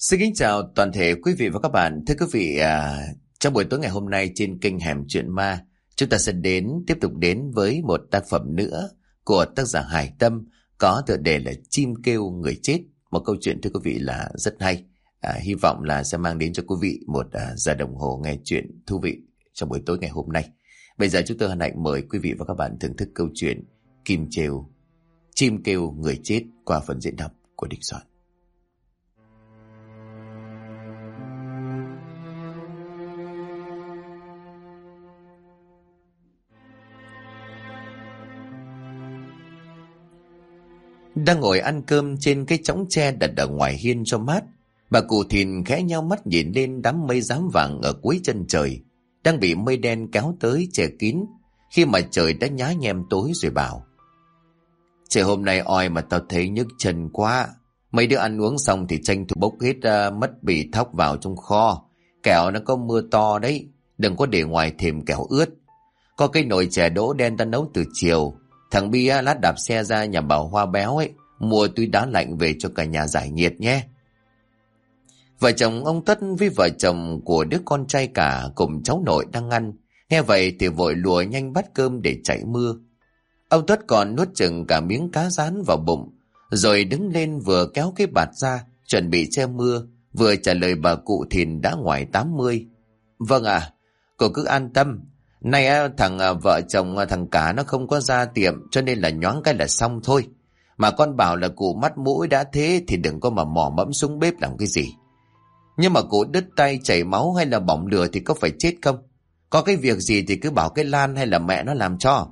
Xin kính chào toàn thể quý vị và các bạn. Thưa quý vị, trong buổi tối ngày hôm nay trên kênh Hẻm Chuyện Ma, chúng ta sẽ tiếp tục đến với một tác phẩm nữa của tác giả Hải Tâm có tựa đề là Chim Kêu Người Chết. Một câu chuyện thưa quý vị là rất hay. Hy vọng là sẽ mang đến cho quý vị một giờ đồng hồ nghe chuyện thú vị trong buổi tối ngày hôm nay. Bây giờ chúng tôi hân hạnh mời quý vị và các bạn thưởng thức câu chuyện Chim Kêu Người Chết qua phần diễn đọc của Địch Soạn. Đang ngồi ăn cơm trên cái chõng tre đặt ở ngoài hiên cho mát, bà cụ Thìn khẽ nheo mắt nhìn lên đám mây rám vàng ở cuối chân trời, đang bị mây đen kéo tới che kín, khi mà trời đã nhá nhem tối rồi bảo: Trời hôm nay oi mà tao thấy nhức chân quá. Mấy đứa ăn uống xong thì tranh thủ bốc hết mất bì thóc vào trong kho, kẻo nó có mưa to đấy, đừng có để ngoài thềm kẻo ướt. Có cái nồi chè đỗ đen ta nấu từ chiều. Thằng Bi lát đạp xe ra nhà bà Hoa béo ấy, mua túi đá lạnh về cho cả nhà giải nhiệt nhé. Vợ chồng ông Tất với vợ chồng của đứa con trai cả cùng cháu nội đang ăn, nghe vậy thì vội lùa nhanh bát cơm để chạy mưa. Ông Tất còn nuốt chừng cả miếng cá rán vào bụng, rồi đứng lên vừa kéo cái bạt ra chuẩn bị che mưa, vừa trả lời bà cụ Thìn đã ngoài 80. Vâng ạ, cô cứ an tâm. Nay vợ chồng thằng cả nó không có ra tiệm, cho nên là nhoáng cái là xong thôi. Mà con bảo là cụ mắt mũi đã thế thì đừng có mà mò mẫm xuống bếp làm cái gì. Nhưng mà cụ đứt tay chảy máu hay là bỏng lửa thì có phải chết không? Có cái việc gì thì cứ bảo cái Lan hay là mẹ nó làm cho.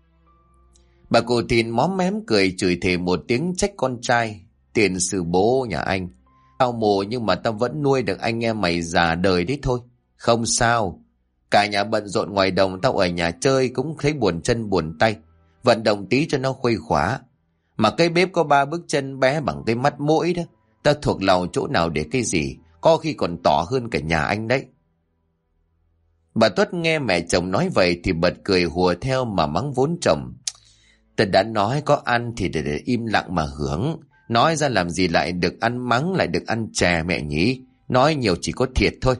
Bà cụ Thìn móm mém cười chửi thề một tiếng trách con trai: Tiền sư bố nhà anh, tao mồ nhưng mà tao vẫn nuôi được anh em mày già đời đấy thôi. Không sao, cả nhà bận rộn ngoài đồng, tao ở nhà chơi cũng thấy buồn chân buồn tay, vận động tí cho nó khuây khỏa. Mà cái bếp có 3 bước chân bé bằng cái mắt mũi đó, tao thuộc lòng chỗ nào để cái gì, có khi còn tỏ hơn cả nhà anh đấy. Bà Tuất nghe mẹ chồng nói vậy thì bật cười hùa theo mà mắng vốn chồng: Tao đã nói có ăn thì để im lặng mà hưởng, nói ra làm gì lại được ăn mắng, lại được ăn chè mẹ nhỉ, nói nhiều chỉ có thiệt thôi.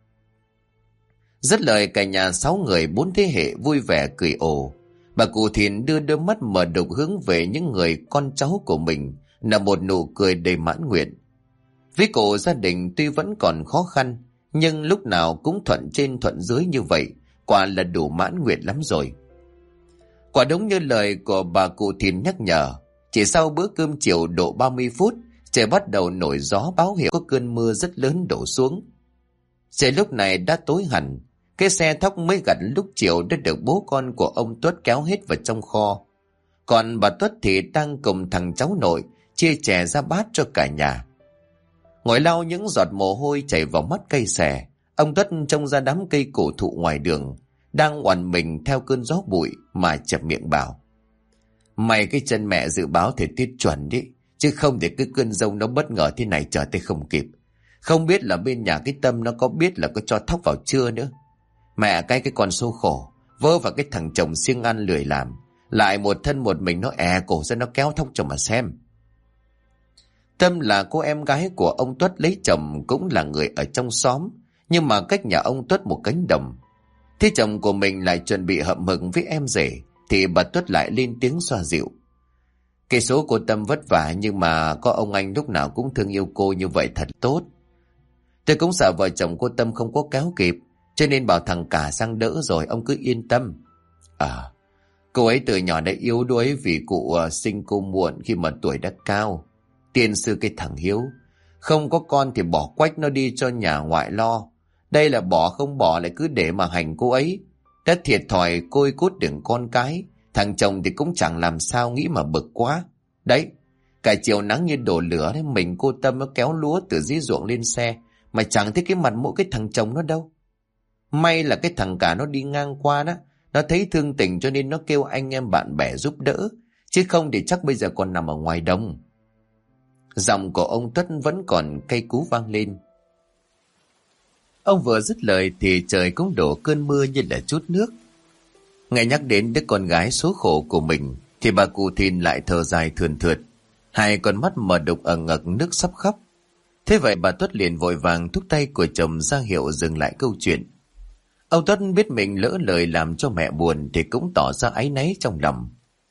Dứt lời cả nhà 6 người 4 thế hệ vui vẻ cười ồ. Bà cụ Thìn đưa đôi mắt mở đục hướng về những người con cháu của mình là một nụ cười đầy mãn nguyện. Với cổ gia đình tuy vẫn còn khó khăn, nhưng lúc nào cũng thuận trên thuận dưới như vậy, quả là đủ mãn nguyện lắm rồi. Quả đúng như lời của bà cụ Thìn nhắc nhở, chỉ sau bữa cơm chiều độ 30 phút, trời bắt đầu nổi gió báo hiệu có cơn mưa rất lớn đổ xuống. Trời lúc này đã tối hẳn. Cái xe thóc mới gặt lúc chiều đã được bố con của ông Tuất kéo hết vào trong kho. Còn bà Tuất thì đang cùng thằng cháu nội chia chè ra bát cho cả nhà. Ngồi lau những giọt mồ hôi chảy vào mắt cây xè, ông Tuất trông ra đám cây cổ thụ ngoài đường đang oằn mình theo cơn gió bụi mà chẹp miệng bảo: May cái chân mẹ dự báo thời tiết chuẩn đi, chứ không thì cái cơn giông nó bất ngờ thế này trở tay không kịp. Không biết là bên nhà cái Tâm nó có biết là có cho thóc vào chưa nữa. Mẹ cái con số khổ, vớ vào cái thằng chồng siêng ăn lười làm, lại một thân một mình nó cổ ra nó kéo thóc cho mà xem. Tâm là cô em gái của ông Tuất lấy chồng, cũng là người ở trong xóm, nhưng mà cách nhà ông Tuất một cánh đồng. Thế chồng của mình lại chuẩn bị hậm hực với em rể, thì bà Tuất lại lên tiếng xoa dịu: Cái số cô Tâm vất vả, nhưng mà có ông anh lúc nào cũng thương yêu cô như vậy thật tốt. Tôi cũng sợ vợ chồng cô Tâm không có kéo kịp, cho nên bảo thằng cả sang đỡ rồi, ông cứ yên tâm. Cô ấy từ nhỏ đã yếu đuối vì cụ sinh cô muộn khi mà tuổi đã cao. Tiên sư cái thằng Hiếu, không có con thì bỏ quách nó đi cho nhà ngoại lo. Đây là bỏ không bỏ lại cứ để mà hành cô ấy. Đã thiệt thòi côi cút đừng con cái, thằng chồng thì cũng chẳng làm sao, nghĩ mà bực quá. Đấy, cả chiều nắng như đổ lửa đấy, mình cô Tâm nó kéo lúa từ dưới ruộng lên xe, mà chẳng thấy cái mặt mỗi cái thằng chồng nó đâu. May là cái thằng cả nó đi ngang qua đó, nó thấy thương tình cho nên nó kêu anh em bạn bè giúp đỡ, chứ không thì chắc bây giờ còn nằm ở ngoài đồng. Giọng của ông Tuất vẫn còn cay cú vang lên. Ông vừa dứt lời thì trời cũng đổ cơn mưa như là chút nước. Nghe nhắc đến đứa con gái số khổ của mình thì bà cụ Thìn lại thở dài thườn thượt, hai con mắt mở đục ở ngực nước sắp khóc. Thế vậy bà Tuất liền vội vàng thúc tay của chồng ra hiệu dừng lại câu chuyện. Ông Tuất biết mình lỡ lời làm cho mẹ buồn thì cũng tỏ ra áy náy trong lòng.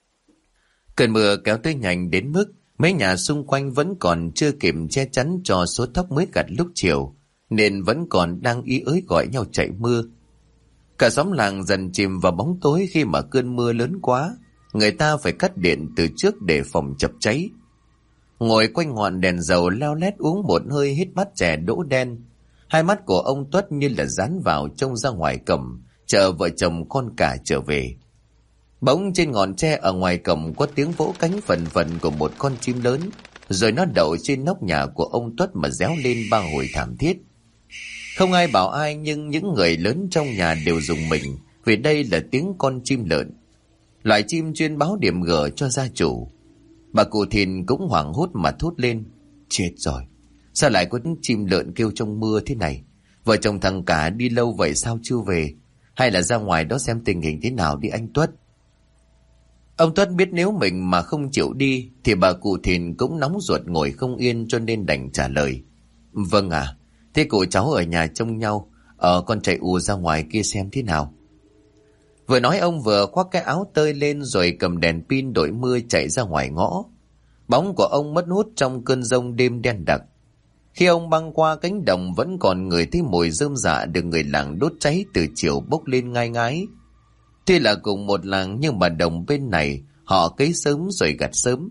Cơn mưa kéo tới nhanh đến mức mấy nhà xung quanh vẫn còn chưa kịp che chắn cho số thóc mới gặt lúc chiều, nên vẫn còn đang ý ới gọi nhau chạy mưa. Cả xóm làng dần chìm vào bóng tối khi mà cơn mưa lớn quá, người ta phải cắt điện từ trước để phòng chập cháy. Ngồi quanh ngọn đèn dầu leo lét uống một hơi hít bát chè đỗ đen, hai mắt của ông Tuất như là dán vào trông ra ngoài cổng, chờ vợ chồng con cả trở về. Bỗng trên ngọn tre ở ngoài cổng có tiếng vỗ cánh phần phật của một con chim lớn, rồi nó đậu trên nóc nhà của ông Tuất mà réo lên ba hồi thảm thiết. Không ai bảo ai, nhưng những người lớn trong nhà đều rùng mình vì đây là tiếng con chim lợn, loại chim chuyên báo điểm gở cho gia chủ. Bà cụ Thìn cũng hoảng hốt mà thốt lên: chết rồi, sao lại có tiếng chim lợn kêu trong mưa thế này? Vợ chồng thằng cả đi lâu vậy sao chưa về? Hay là ra ngoài đó xem tình hình thế nào đi anh Tuất? Ông Tuất biết nếu mình mà không chịu đi thì bà cụ Thìn cũng nóng ruột ngồi không yên, cho nên đành trả lời: vâng ạ. Thế cụ cháu ở nhà trông nhau, con chạy ù ra ngoài kia xem thế nào. Vừa nói ông vừa khoác cái áo tơi lên rồi cầm đèn pin đội mưa chạy ra ngoài ngõ. Bóng của ông mất hút trong cơn giông đêm đen đặc. Khi ông băng qua cánh đồng vẫn còn ngửi thấy mùi rơm rạ được người làng đốt cháy từ chiều bốc lên ngai ngái. Tuy là cùng một làng nhưng mà đồng bên này họ cấy sớm rồi gặt sớm.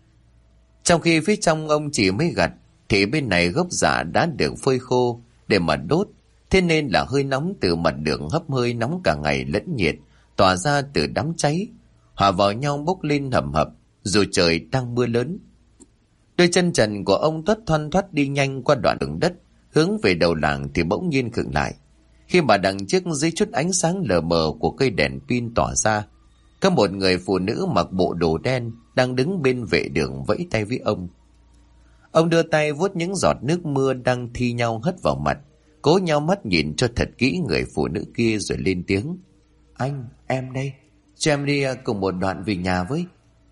Trong khi phía trong ông chỉ mới gặt thì bên này gốc rạ đã được phơi khô để mà đốt. Thế nên là hơi nóng từ mặt đường hấp hơi nóng cả ngày lẫn nhiệt tỏa ra từ đám cháy, hòa vào nhau bốc lên hầm hập dù trời đang mưa lớn. Đôi chân trần của ông Tuất thoăn thoắt đi nhanh qua đoạn đường đất hướng về đầu làng thì bỗng nhiên khựng lại khi mà đằng trước dưới chút ánh sáng lờ mờ của cây đèn pin tỏa ra, có một người phụ nữ mặc bộ đồ đen đang đứng bên vệ đường vẫy tay với ông. Ông đưa tay vuốt những giọt nước mưa đang thi nhau hất vào mặt, cố nhau mắt nhìn cho thật kỹ người phụ nữ kia rồi lên tiếng: anh, em đây, cho em đi cùng một đoạn về nhà với.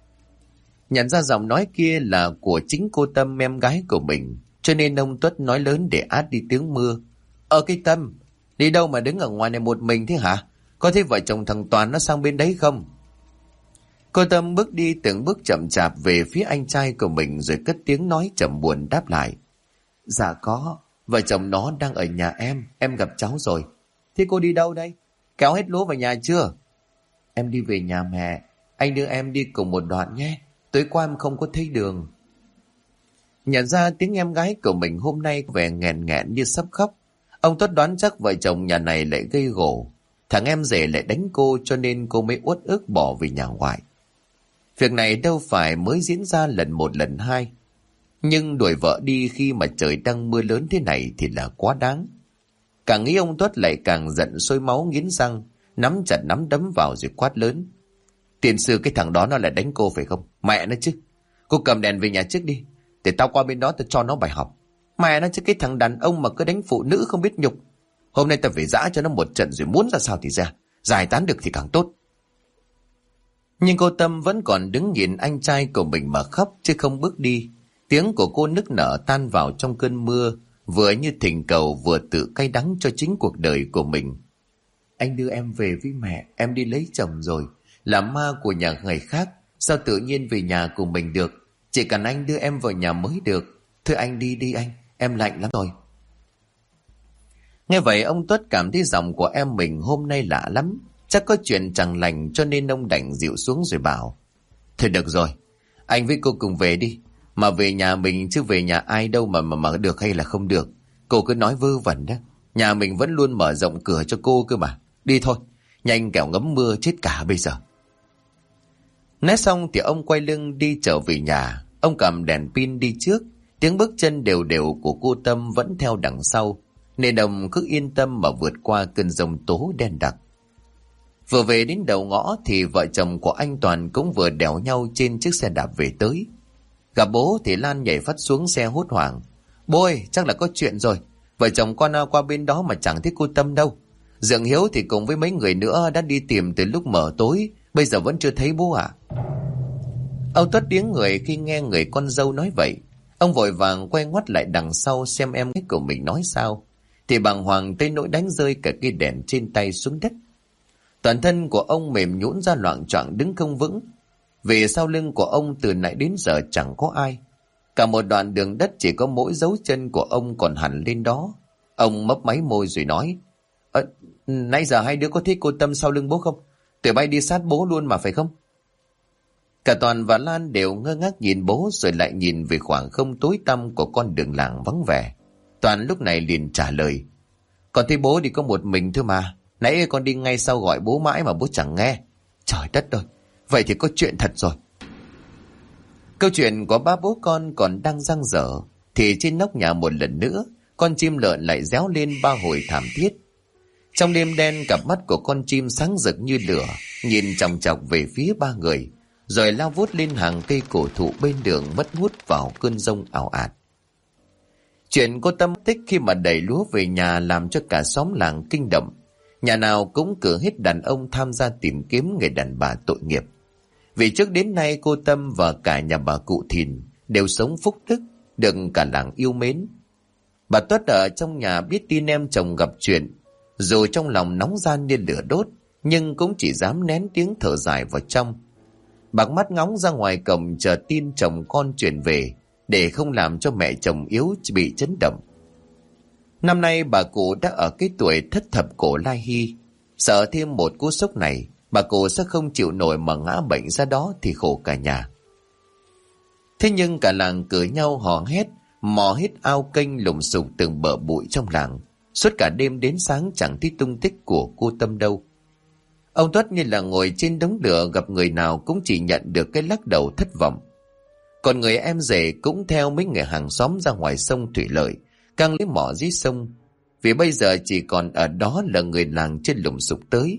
Nhận ra giọng nói kia là của chính cô Tâm, em gái của mình, cho nên ông Tuất nói lớn để át đi tiếng mưa: cái Tâm, đi đâu mà đứng ở ngoài này một mình thế hả? Có thấy vợ chồng thằng Toàn nó sang bên đấy không? Cô Tâm bước đi từng bước chậm chạp về phía anh trai của mình rồi cất tiếng nói trầm buồn đáp lại: dạ có, vợ chồng nó đang ở nhà em gặp cháu rồi. Thế cô đi đâu đây? Kéo hết lúa vào nhà chưa? Em đi về nhà mẹ, anh đưa em đi cùng một đoạn nhé, tối qua em không có thấy đường. Nhận ra tiếng em gái của mình hôm nay có vẻ nghẹn nghẹn như sắp khóc, ông Tuất đoán chắc vợ chồng nhà này lại gây gổ, thằng em rể lại đánh cô cho nên cô mới uất ức bỏ về nhà ngoại. Việc này đâu phải mới diễn ra lần một lần hai, nhưng đuổi vợ đi khi mà trời đang mưa lớn thế này thì là quá đáng. Càng nghĩ ông Tuất lại càng giận sôi máu nghiến răng, nắm chặt nắm đấm vào rồi quát lớn: tiền sư cái thằng đó nó lại đánh cô phải không? Mẹ nó chứ, cô cầm đèn về nhà trước đi, để tao qua bên đó tao cho nó bài học. Mẹ nó chứ, cái thằng đàn ông mà cứ đánh phụ nữ không biết nhục. Hôm nay tao phải giã cho nó một trận rồi muốn ra sao thì ra, giải tán được thì càng tốt. Nhưng cô Tâm vẫn còn đứng nhìn anh trai của mình mà khóc chứ không bước đi. Tiếng của cô nức nở tan vào trong cơn mưa, vừa như thỉnh cầu vừa tự cay đắng cho chính cuộc đời của mình. Anh đưa em về với mẹ, em đi lấy chồng rồi, là ma của nhà người khác, sao tự nhiên về nhà của mình được? Chỉ cần anh đưa em vào nhà mới được. Thôi anh đi đi anh, em lạnh lắm rồi. Nghe vậy ông Tuất cảm thấy giọng của em mình hôm nay lạ lắm, chắc có chuyện chẳng lành, cho nên ông đành dịu xuống rồi bảo: thôi được rồi, anh với cô cùng về đi. Mà về nhà mình chứ về nhà ai đâu mà được hay là không được. Cô cứ nói vơ vẩn đó, nhà mình vẫn luôn mở rộng cửa cho cô cơ mà. Đi thôi, nhanh kẻo ngấm mưa chết cả bây giờ. Nói xong thì ông quay lưng đi trở về nhà. Ông cầm đèn pin đi trước, tiếng bước chân đều đều của cô Tâm vẫn theo đằng sau, nên ông cứ yên tâm mà vượt qua cơn giông tố đen đặc. Vừa về đến đầu ngõ thì vợ chồng của anh Toàn cũng vừa đèo nhau trên chiếc xe đạp về tới. Gặp bố thì Lan nhảy phát xuống xe hốt hoảng: bố ơi, chắc là có chuyện rồi. Vợ chồng con qua bên đó mà chẳng thấy cô Tâm đâu. Dượng Hiếu thì cùng với mấy người nữa đã đi tìm từ lúc mờ tối, bây giờ vẫn chưa thấy bố ạ. Ông Tuất điếng người khi nghe người con dâu nói vậy. Ông vội vàng quay ngoắt lại đằng sau xem em gái của mình nói sao, thì bàng hoàng tới nỗi đánh rơi cả cây đèn trên tay xuống đất. Toàn thân của ông mềm nhũn ra, loạng choạng đứng không vững, vì sau lưng của ông từ nãy đến giờ chẳng có ai. Cả một đoạn đường đất chỉ có mỗi dấu chân của ông còn hẳn lên đó. Ông mấp máy môi rồi nói: Nãy giờ hai đứa có thấy cô Tâm sau lưng bố không? Tụi bay đi sát bố luôn mà phải không? Cả Toàn và Lan đều ngơ ngác nhìn bố, rồi lại nhìn về khoảng không tối tăm của con đường làng vắng vẻ. Toàn lúc này liền trả lời: Con thấy bố đi có một mình thôi mà. Nãy con đi ngay sau gọi bố mãi mà bố chẳng nghe. Trời đất ơi, vậy thì có chuyện thật rồi. Câu chuyện của ba bố con còn đang dang dở, thì trên nóc nhà một lần nữa con chim lợn lại réo lên ba hồi thảm thiết. Trong đêm đen, cặp mắt của con chim sáng rực như lửa, nhìn chòng chọc về phía ba người, rồi lao vút lên hàng cây cổ thụ bên đường, mất hút vào cơn giông ảo ạt. Chuyện cô Tâm tích khi mà đẩy lúa về nhà làm cho cả xóm làng kinh động. Nhà nào cũng cử hết đàn ông tham gia tìm kiếm người đàn bà tội nghiệp. Vì trước đến nay cô Tâm và cả nhà bà cụ Thìn đều sống phúc đức, được cả làng yêu mến. Bà Tuất ở trong nhà biết tin em chồng gặp chuyện, dù trong lòng nóng gian như lửa đốt, nhưng cũng chỉ dám nén tiếng thở dài vào trong. Bà mắt ngóng ra ngoài cổng chờ tin chồng con chuyển về, để không làm cho mẹ chồng yếu bị chấn động. Năm nay bà cụ đã ở cái tuổi thất thập cổ lai hy, sợ thêm một cú sốc này bà cụ sẽ không chịu nổi mà ngã bệnh ra đó thì khổ cả nhà. Thế nhưng cả làng cử nhau hò hét, mò hết ao kênh lùng sục từng bờ bụi trong làng. Suốt cả đêm đến sáng chẳng thấy tung tích của cô Tâm đâu. Ông Tuất như là ngồi trên đống lửa, gặp người nào cũng chỉ nhận được cái lắc đầu thất vọng. Còn người em rể cũng theo mấy người hàng xóm ra ngoài sông Thủy Lợi, căng lấy mỏ dưới sông, vì bây giờ chỉ còn ở đó là người làng trên lùng sục tới.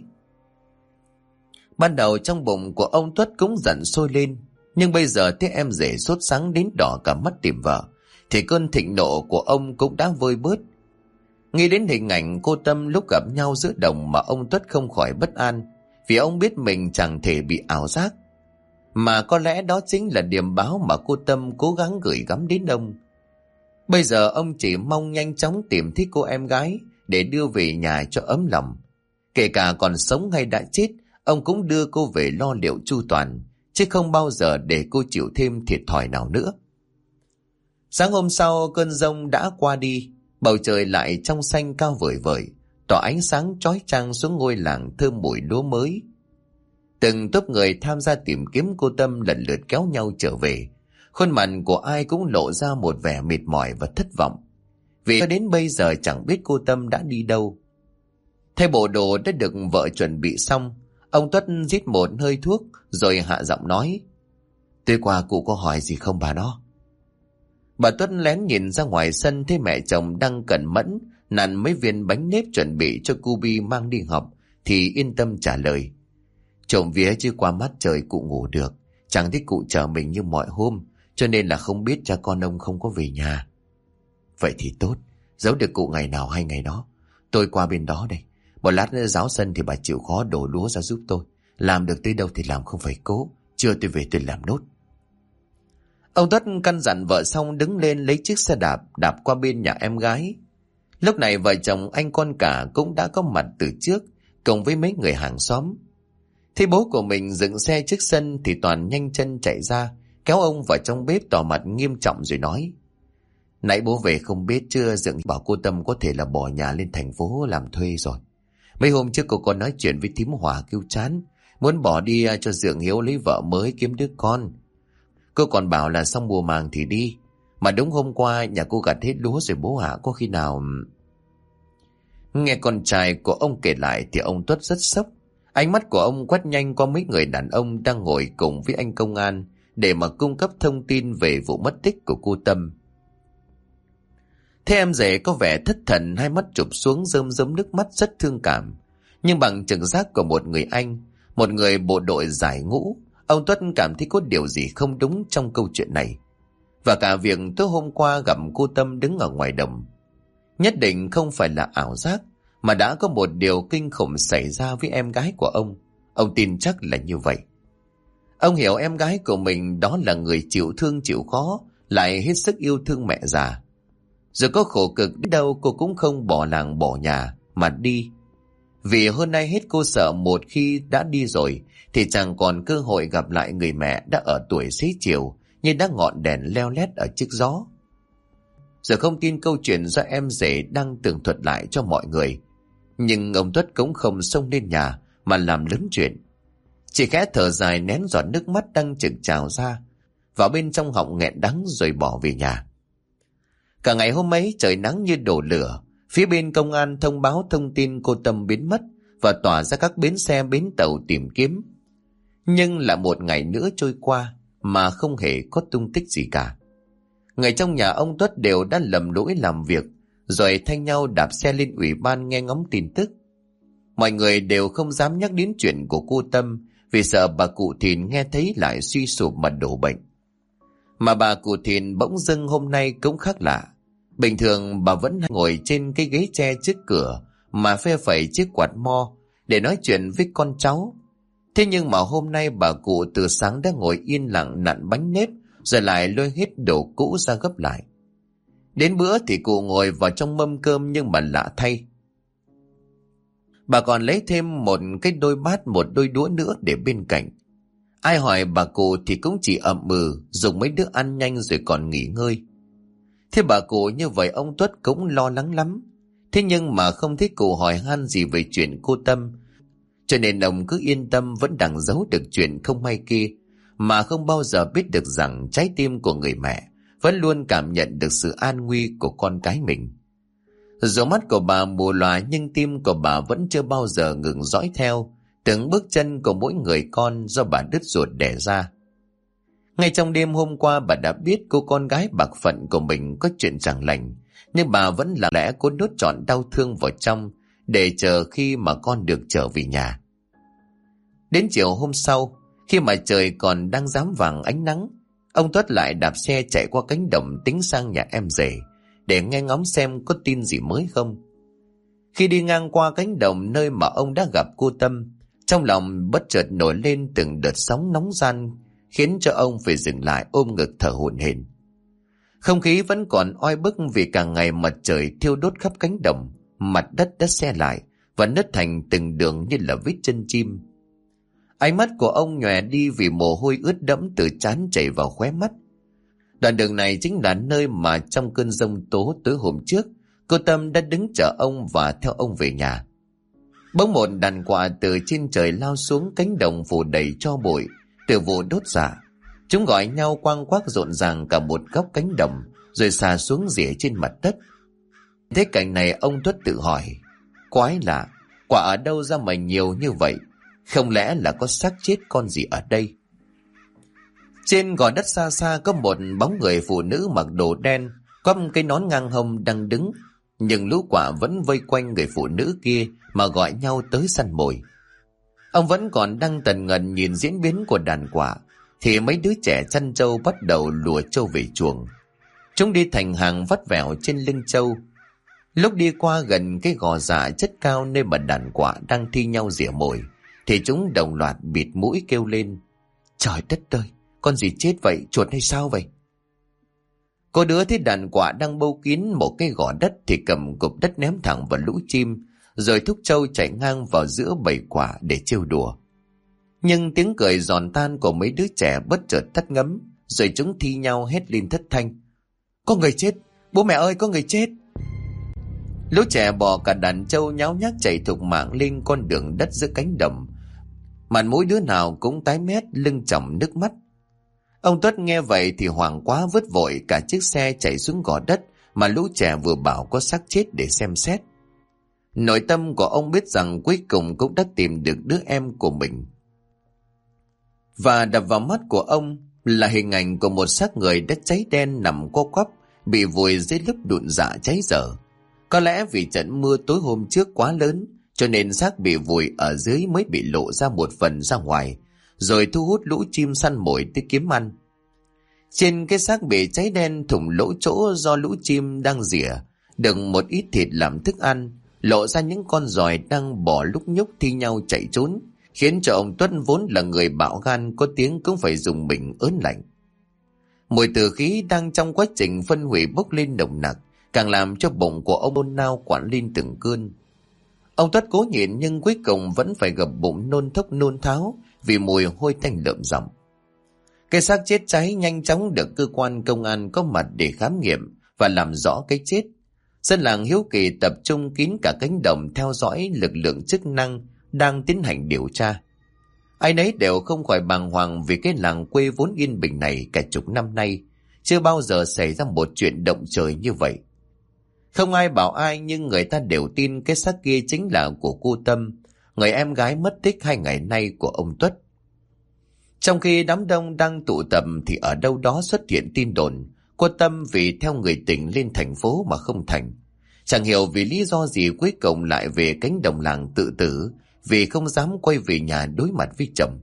Ban đầu trong bụng của ông Tuất cũng giận sôi lên, nhưng bây giờ thấy em rể sốt sắng đến đỏ cả mắt tìm vợ, thì cơn thịnh nộ của ông cũng đã vơi bớt. Nghĩ đến hình ảnh cô Tâm lúc gặp nhau giữa đồng mà ông Tuất không khỏi bất an, vì ông biết mình chẳng thể bị ảo giác. Mà có lẽ đó chính là điềm báo mà cô Tâm cố gắng gửi gắm đến ông. Bây giờ ông chỉ mong nhanh chóng tìm thấy cô em gái để đưa về nhà cho ấm lòng. Kể cả còn sống hay đã chết, ông cũng đưa cô về lo liệu chu toàn, chứ không bao giờ để cô chịu thêm thiệt thòi nào nữa. Sáng hôm sau, cơn giông đã qua đi, bầu trời lại trong xanh cao vời vời, tỏa ánh sáng chói chang xuống ngôi làng thơm mùi lúa mới. Từng tốp người tham gia tìm kiếm cô Tâm lần lượt kéo nhau trở về. Khuôn mặt của ai cũng lộ ra một vẻ mệt mỏi và thất vọng, vì cho đến bây giờ chẳng biết cô Tâm đã đi đâu. Thay bộ đồ đã được vợ chuẩn bị xong, ông Tuất rít một hơi thuốc rồi hạ giọng nói: Tối qua cụ có hỏi gì không bà đó? Bà Tuất lén nhìn ra ngoài sân, thấy mẹ chồng đang cẩn mẫn nặn mấy viên bánh nếp chuẩn bị cho cu Bi mang đi học, thì yên tâm trả lời: Trộm vía chứ qua mắt trời cụ ngủ được, chẳng thích cụ chờ mình như mọi hôm, cho nên là không biết cha con ông không có về nhà. Vậy thì tốt, giấu được cụ ngày nào hay ngày đó. Tôi qua bên đó đây, một lát nữa ráo sân thì bà chịu khó đổ lúa ra giúp tôi. Làm được tới đâu thì làm, không phải cố. Chưa tôi về tôi làm nốt. Ông Tuất căn dặn vợ xong đứng lên lấy chiếc xe đạp đạp qua bên nhà em gái. Lúc này vợ chồng anh con cả cũng đã có mặt từ trước, cùng với mấy người hàng xóm. Thấy bố của mình dựng xe trước sân thì Toàn nhanh chân chạy ra, kéo ông vào trong bếp, tỏ mặt nghiêm trọng rồi nói: Nãy bố về không biết chưa, Dượng bảo cô Tâm có thể là bỏ nhà lên thành phố làm thuê rồi. Mấy hôm trước cô còn nói chuyện với thím Hòa kêu chán, muốn bỏ đi cho Dượng Hiếu lấy vợ mới kiếm đứa con. Cô còn bảo là xong mùa màng thì đi, mà đúng hôm qua nhà cô gặt hết lúa rồi bố hả, có khi nào... Nghe con trai của ông kể lại thì ông Tuất rất sốc. Ánh mắt của ông quét nhanh qua mấy người đàn ông đang ngồi cùng với anh công an để mà cung cấp thông tin về vụ mất tích của cô Tâm. Thế em rể có vẻ thất thần, hai mắt chụp xuống rơm rớm nước mắt, rất thương cảm. Nhưng bằng trực giác của một người anh, một người bộ đội giải ngũ, ông Tuất cảm thấy có điều gì không đúng trong câu chuyện này. Và cả việc tối hôm qua gặp cô Tâm đứng ở ngoài đồng, nhất định không phải là ảo giác, mà đã có một điều kinh khủng xảy ra với em gái của ông. Ông tin chắc là như vậy. Ông hiểu em gái của mình đó là người chịu thương chịu khó, lại hết sức yêu thương mẹ già. Rồi có khổ cực đến đâu cô cũng không bỏ làng bỏ nhà mà đi. Vì hơn nay hết cô sợ một khi đã đi rồi thì chẳng còn cơ hội gặp lại người mẹ đã ở tuổi xế chiều như đã ngọn đèn leo lét ở trước gió. Giờ không tin câu chuyện do em rể đang tường thuật lại cho mọi người, nhưng ông Tuất cũng không xông lên nhà mà làm lớn chuyện. Chỉ khẽ thở dài nén giọt nước mắt đang trực trào ra vào bên trong họng nghẹn đắng rồi bỏ về nhà. Cả ngày hôm ấy trời nắng như đổ lửa. Phía bên công an thông báo thông tin cô Tâm biến mất và tỏa ra các bến xe bến tàu tìm kiếm. Nhưng là một ngày nữa trôi qua mà không hề có tung tích gì cả. Người trong nhà ông Tuất đều đã lầm lỗi làm việc rồi thay nhau đạp xe lên ủy ban nghe ngóng tin tức. Mọi người đều không dám nhắc đến chuyện của cô Tâm vì sợ bà cụ Thìn nghe thấy lại suy sụp mà đổ bệnh. Mà bà cụ Thìn bỗng dưng hôm nay cũng khác lạ. Bình thường bà vẫn ngồi trên cái ghế tre trước cửa mà phe phẩy chiếc quạt mo để nói chuyện với con cháu. Thế nhưng mà hôm nay bà cụ từ sáng đã ngồi yên lặng nặn bánh nếp rồi lại lôi hết đồ cũ ra gấp lại. Đến bữa thì cụ ngồi vào trong mâm cơm nhưng mà lạ thay, bà còn lấy thêm một cái đôi bát một đôi đũa nữa để bên cạnh. Ai hỏi bà cụ thì cũng chỉ ậm ừ dùng mấy đứa ăn nhanh rồi còn nghỉ ngơi. Thế bà cụ như vậy ông Tuất cũng lo lắng lắm. Thế nhưng mà không thấy cụ hỏi han gì về chuyện cô Tâm, cho nên ông cứ yên tâm vẫn đằng giấu được chuyện không may kia, mà không bao giờ biết được rằng trái tim của người mẹ vẫn luôn cảm nhận được sự an nguy của con cái mình. Dù mắt của bà mù lòa nhưng tim của bà vẫn chưa bao giờ ngừng dõi theo từng bước chân của mỗi người con do bà đứt ruột đẻ ra. Ngay trong đêm hôm qua bà đã biết cô con gái bạc phận của mình có chuyện chẳng lành, nhưng bà vẫn lặng lẽ cố nuốt trọn đau thương vào trong để chờ khi mà con được trở về nhà. Đến chiều hôm sau, khi mà trời còn đang rám vàng ánh nắng, ông Tuất lại đạp xe chạy qua cánh đồng tính sang nhà em rể để nghe ngóng xem có tin gì mới không. Khi đi ngang qua cánh đồng nơi mà ông đã gặp cô Tâm, trong lòng bất chợt nổi lên từng đợt sóng nóng gian, khiến cho ông phải dừng lại ôm ngực thở hổn hển. Không khí vẫn còn oi bức vì cả ngày mặt trời thiêu đốt khắp cánh đồng, mặt đất đã se lại và nứt thành từng đường như là vết chân chim. Ánh mắt của ông nhòe đi vì mồ hôi ướt đẫm từ trán chảy vào khóe mắt. Đoạn đường này chính là nơi mà trong cơn giông tố tối hôm trước, cô Tâm đã đứng chờ ông và theo ông về nhà. Bỗng một đàn quạ từ trên trời lao xuống cánh đồng phủ đầy tro bụi từ vụ đốt rạ. Chúng gọi nhau quang quác rộn ràng cả một góc cánh đồng rồi xà xuống rỉa trên mặt đất. Thế cảnh này ông Tuất tự hỏi, quái lạ, quả ở đâu ra mà nhiều như vậy? Không lẽ là có xác chết con gì ở đây? Trên gò đất xa xa có một bóng người phụ nữ mặc đồ đen, quăm cái nón ngang hông đang đứng, nhưng lũ quạ vẫn vây quanh người phụ nữ kia mà gọi nhau tới săn mồi. Ông vẫn còn đang tần ngần nhìn diễn biến của đàn quạ thì mấy đứa trẻ chăn trâu bắt đầu lùa trâu về chuồng. Chúng đi thành hàng vắt vẻo trên lưng trâu. Lúc đi qua gần cái gò dạ chất cao nơi mà đàn quạ đang thi nhau rỉa mồi thì chúng đồng loạt bịt mũi kêu lên, trời đất ơi, con gì chết vậy, chuột hay sao vậy? Có đứa thấy đàn quạ đang bâu kín một cái gò đất thì cầm cục đất ném thẳng vào lũ chim, rồi thúc trâu chạy ngang vào giữa bầy quạ để trêu đùa. Nhưng tiếng cười giòn tan của mấy đứa trẻ bất chợt tắt ngấm, rồi chúng thi nhau hét lên thất thanh, có người chết, bố mẹ ơi, có người chết! Lũ trẻ bỏ cả đàn trâu nháo nhác chạy thục mạng lên con đường đất giữa cánh đồng. Mặt mũi đứa nào cũng tái mét, lưng tròng nước mắt. Ông Tuất nghe vậy thì hoảng quá vứt vội cả chiếc xe chạy xuống gò đất mà lũ trẻ vừa bảo có xác chết để xem xét. Nội tâm của ông biết rằng cuối cùng cũng đã tìm được đứa em của mình. Và đập vào mắt của ông là hình ảnh của một xác người đã cháy đen nằm co quắp, bị vùi dưới lớp đụn rạ cháy dở. Có lẽ vì trận mưa tối hôm trước quá lớn, cho nên xác bị vùi ở dưới mới bị lộ ra một phần ra ngoài, rồi thu hút lũ chim săn mồi tới kiếm ăn. Trên cái xác bị cháy đen thủng lỗ chỗ do lũ chim đang rỉa, đựng một ít thịt làm thức ăn, lộ ra những con giòi đang bỏ lúc nhúc thi nhau chạy trốn, khiến cho ông Tuấn vốn là người bạo gan có tiếng cũng phải dùng mình ớn lạnh. Mùi tử khí đang trong quá trình phân hủy bốc lên nồng nặc, càng làm cho bụng của ông nôn nao quặn lên từng cơn. Ông Tuất cố nhịn nhưng cuối cùng vẫn phải gập bụng nôn thốc nôn tháo vì mùi hôi tanh lợm giọng. Cái xác chết cháy nhanh chóng được cơ quan công an có mặt để khám nghiệm và làm rõ cái chết. Dân làng hiếu kỳ tập trung kín cả cánh đồng theo dõi lực lượng chức năng đang tiến hành điều tra. Ai nấy đều không khỏi bàng hoàng vì cái làng quê vốn yên bình này cả chục năm nay chưa bao giờ xảy ra một chuyện động trời như vậy. Không ai bảo ai nhưng người ta đều tin cái xác kia chính là của cô Tâm, người em gái mất tích 2 ngày nay của ông Tuất. Trong khi đám đông đang tụ tập thì ở đâu đó xuất hiện tin đồn cô Tâm vì theo người tình lên thành phố mà không thành. Chẳng hiểu vì lý do gì cuối cùng lại về cánh đồng làng tự tử vì không dám quay về nhà đối mặt với chồng.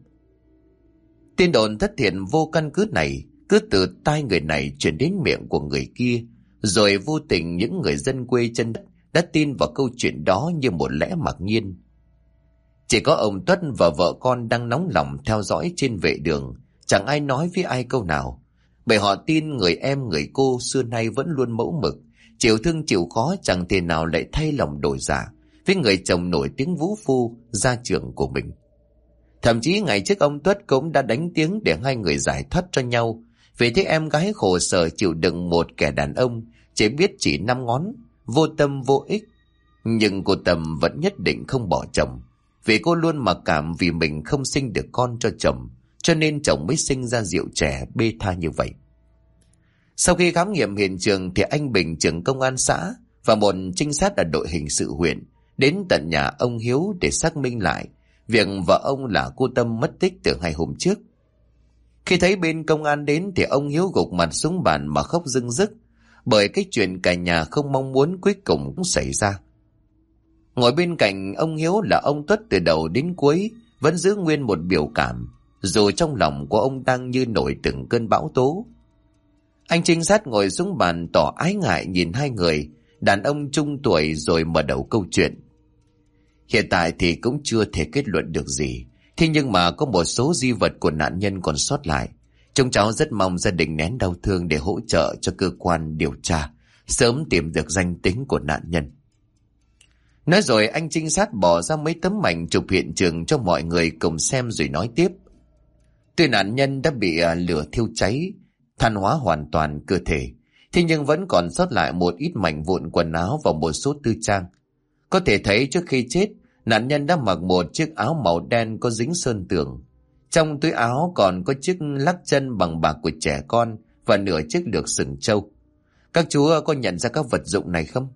Tin đồn thất thiệt vô căn cứ này cứ từ tai người này chuyển đến miệng của người kia, rồi vô tình những người dân quê chân đất đã tin vào câu chuyện đó như một lẽ mặc nhiên. Chỉ có ông Tuất và vợ con đang nóng lòng theo dõi trên vệ đường, chẳng ai nói với ai câu nào, bởi họ tin người em người cô xưa nay vẫn luôn mẫu mực, chịu thương chịu khó, chẳng thể nào lại thay lòng đổi dạ với người chồng nổi tiếng vũ phu gia trưởng của mình. Thậm chí ngày trước ông Tuất cũng đã đánh tiếng để hai người giải thoát cho nhau, vì thế em gái khổ sở chịu đựng một kẻ đàn ông chỉ biết chỉ 5 ngón, vô tâm vô ích. Nhưng cô Tâm vẫn nhất định không bỏ chồng, vì cô luôn mặc cảm vì mình không sinh được con cho chồng, cho nên chồng mới sinh ra rượu trẻ bê tha như vậy. Sau khi khám nghiệm hiện trường thì anh Bình, trưởng công an xã, và một trinh sát ở đội hình sự huyện đến tận nhà ông Hiếu để xác minh lại việc vợ ông là cô Tâm mất tích từ 2 hôm trước. Khi thấy bên công an đến thì ông Hiếu gục mặt xuống bàn mà khóc rưng rức, bởi cái chuyện cả nhà không mong muốn cuối cùng cũng xảy ra. Ngồi bên cạnh ông Hiếu là ông Tuất từ đầu đến cuối vẫn giữ nguyên một biểu cảm, dù trong lòng của ông đang như nổi từng cơn bão tố. Anh trinh sát ngồi xuống bàn tỏ ái ngại nhìn hai người đàn ông trung tuổi rồi mở đầu câu chuyện. Hiện tại thì cũng chưa thể kết luận được gì, thế nhưng mà có một số di vật của nạn nhân còn sót lại. Chúng cháu rất mong gia đình nén đau thương để hỗ trợ cho cơ quan điều tra sớm tìm được danh tính của nạn nhân. Nói rồi anh trinh sát bỏ ra mấy tấm ảnh chụp hiện trường cho mọi người cùng xem rồi nói tiếp. Tuy nạn nhân đã bị lửa thiêu cháy, than hóa hoàn toàn cơ thể, thế nhưng vẫn còn sót lại một ít mảnh vụn quần áo và một số tư trang. Có thể thấy trước khi chết, nạn nhân đã mặc một chiếc áo màu đen có dính sơn tường. Trong túi áo còn có chiếc lắc chân bằng bạc của trẻ con và nửa chiếc lược sừng trâu. Các chú có nhận ra các vật dụng này không?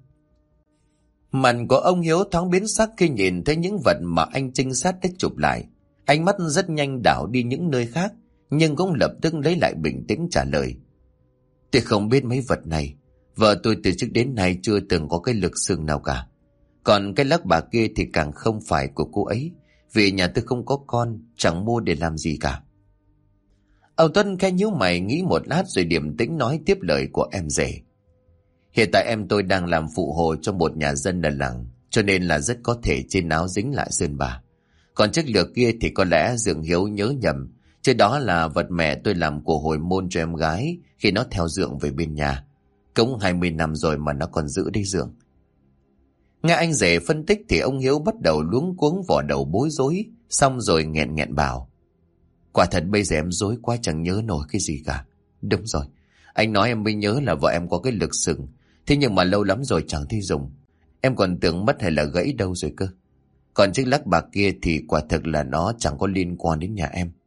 Mặt của ông Hiếu thoáng biến sắc khi nhìn thấy những vật mà anh trinh sát đã chụp lại. Ánh mắt rất nhanh đảo đi những nơi khác, nhưng cũng lập tức lấy lại bình tĩnh trả lời. Tôi không biết mấy vật này. Vợ tôi từ trước đến nay chưa từng có cái lược sừng nào cả. Còn cái lắc bạc kia thì càng không phải của cô ấy, vì nhà tôi không có con, chẳng mua để làm gì cả. Ông Tuấn khẽ nhíu mày nghĩ một lát rồi điềm tĩnh nói tiếp lời của em rể. Hiện tại em tôi đang làm phụ hồ cho một nhà dân ở làng, cho nên là rất có thể trên áo dính lại sơn bà. Còn chiếc lược kia thì có lẽ Dượng Hiếu nhớ nhầm, chứ đó là vật mẹ tôi làm của hồi môn cho em gái khi nó theo Dượng về bên nhà. Cũng 20 năm rồi mà nó còn giữ đấy Dượng. Nghe anh rể phân tích thì ông Hiếu bắt đầu luống cuống vò đầu bối rối, xong rồi nghẹn nghẹn bảo. Quả thật bây giờ em rối quá chẳng nhớ nổi cái gì cả. Đúng rồi, anh nói em mới nhớ là vợ em có cái lược sừng, thế nhưng mà lâu lắm rồi chẳng thấy dùng. Em còn tưởng mất hay là gãy đâu rồi cơ. Còn chiếc lắc bạc kia thì quả thực là nó chẳng có liên quan đến nhà em.